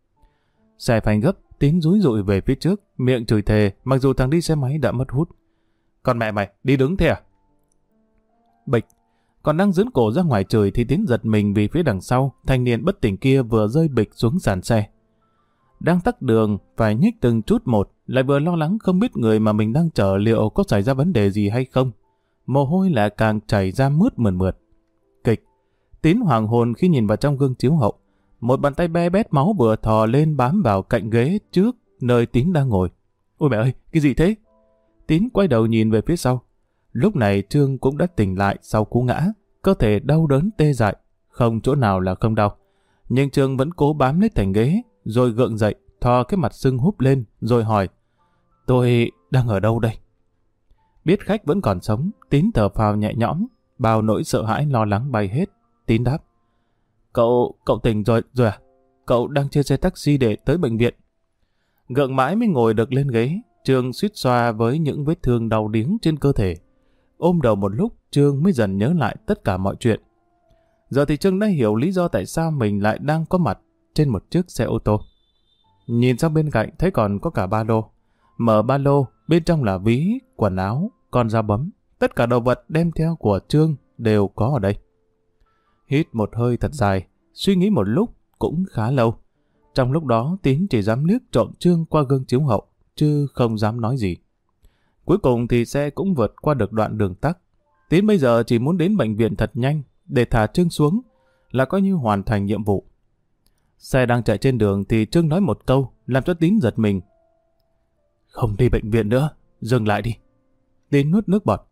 Xe phanh gấp, Tín rúi rụi về phía trước, miệng chửi thề mặc dù thằng đi xe máy đã mất hút. Còn mẹ mày, đi đứng thế à? Bịch, còn đang giỡn cổ ra ngoài trời thì Tín giật mình vì phía đằng sau, thanh niên bất tỉnh kia vừa rơi bịch xuống sàn xe. Đang tắc đường, phải nhích từng chút một, lại vừa lo lắng không biết người mà mình đang chở liệu có xảy ra vấn đề gì hay không. Mồ hôi lại càng chảy ra mướt mượt. Kịch, Tín hoàng hồn khi nhìn vào trong gương chiếu hậu. Một bàn tay be bét máu vừa thò lên bám vào cạnh ghế trước nơi Tín đang ngồi. Ôi mẹ ơi, cái gì thế? Tín quay đầu nhìn về phía sau. Lúc này Trương cũng đã tỉnh lại sau cú ngã, cơ thể đau đớn tê dại, không chỗ nào là không đau. Nhưng Trương vẫn cố bám lấy thành ghế, rồi gượng dậy, thò cái mặt sưng húp lên, rồi hỏi, tôi đang ở đâu đây? Biết khách vẫn còn sống, Tín thở phào nhẹ nhõm, bao nỗi sợ hãi lo lắng bay hết. Tín đáp, Cậu tỉnh rồi à? Cậu đang trên xe taxi để tới bệnh viện. Gượng mãi mới ngồi được lên ghế, Trương suýt xoa với những vết thương đau điếng trên cơ thể. ôm đầu một lúc, Trương mới dần nhớ lại tất cả mọi chuyện. Giờ thì Trương đã hiểu lý do tại sao mình lại đang có mặt trên một chiếc xe ô tô. Nhìn sang bên cạnh thấy còn có cả ba lô. Mở ba lô, bên trong là ví, quần áo, con dao bấm. Tất cả đồ vật đem theo của Trương đều có ở đây. Hít một hơi thật dài, suy nghĩ một lúc cũng khá lâu. Trong lúc đó Tín chỉ dám liếc trộm Trương qua gương chiếu hậu, chứ không dám nói gì. Cuối cùng thì xe cũng vượt qua được đoạn đường tắc. Tín bây giờ chỉ muốn đến bệnh viện thật nhanh để thả Trương xuống là coi như hoàn thành nhiệm vụ. Xe đang chạy trên đường thì Trương nói một câu làm cho Tín giật mình. Không đi bệnh viện nữa, dừng lại đi. Tín nuốt nước bọt.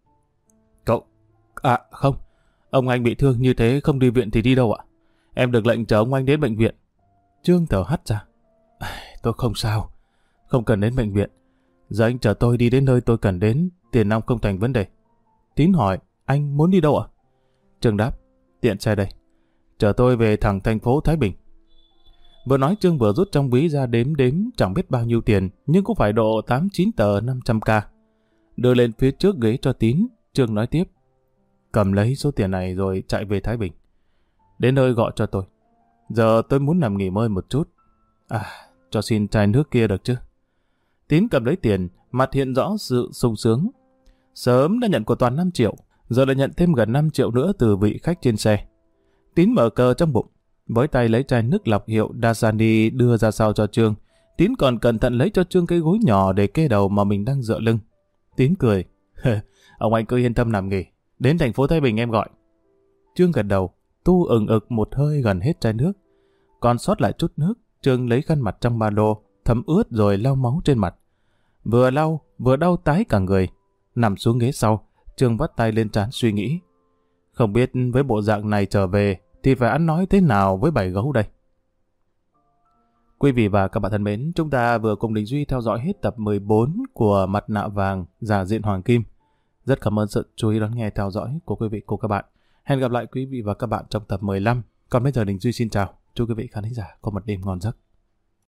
Cậu... không. Ông anh bị thương như thế không đi viện thì đi đâu ạ? Em được lệnh chờ ông anh đến bệnh viện. Trương thở hắt ra. Tôi không sao. Không cần đến bệnh viện. Giờ anh chờ tôi đi đến nơi tôi cần đến, tiền nong không thành vấn đề. Tín hỏi, anh muốn đi đâu ạ? Trương đáp, tiện xe đây. Chờ tôi về thẳng thành phố Thái Bình. Vừa nói Trương vừa rút trong ví ra đếm chẳng biết bao nhiêu tiền, nhưng cũng phải độ 8-9 tờ 500k. Đưa lên phía trước ghế cho Tín, Trương nói tiếp. Cầm lấy số tiền này rồi chạy về Thái Bình. Đến nơi gọi cho tôi. Giờ tôi muốn nằm nghỉ ngơi một chút. Cho xin chai nước kia được chứ? Tín cầm lấy tiền, mặt hiện rõ sự sung sướng. Sớm đã nhận của Toàn 5 triệu, giờ lại nhận thêm gần 5 triệu nữa từ vị khách trên xe. Tín mở cờ trong bụng, với tay lấy chai nước lọc hiệu Dasani đưa ra sau cho Trương. Tín còn cẩn thận lấy cho Trương cái gối nhỏ để kê đầu mà mình đang dựa lưng. Tín cười. Ông anh cứ yên tâm nằm nghỉ. Đến thành phố Thái Bình em gọi. Trương gật đầu, tu ực một hơi gần hết chai nước. Còn sót lại chút nước, Trương lấy khăn mặt trong ba lô, thấm ướt rồi lau máu trên mặt. Vừa lau, vừa đau tái cả người. Nằm xuống ghế sau, Trương vắt tay lên trán suy nghĩ. Không biết với bộ dạng này trở về thì phải ăn nói thế nào với bảy gấu đây. Quý vị và các bạn thân mến, chúng ta vừa cùng Đình Duy theo dõi hết tập 14 của Mặt nạ vàng giả diện Hoàng Kim. Rất cảm ơn sự chú ý đón nghe theo dõi của quý vị cùng các bạn. Hẹn gặp lại quý vị và các bạn trong tập 15. Còn bây giờ Đình Duy xin chào. Chúc quý vị khán giả có một đêm ngon giấc.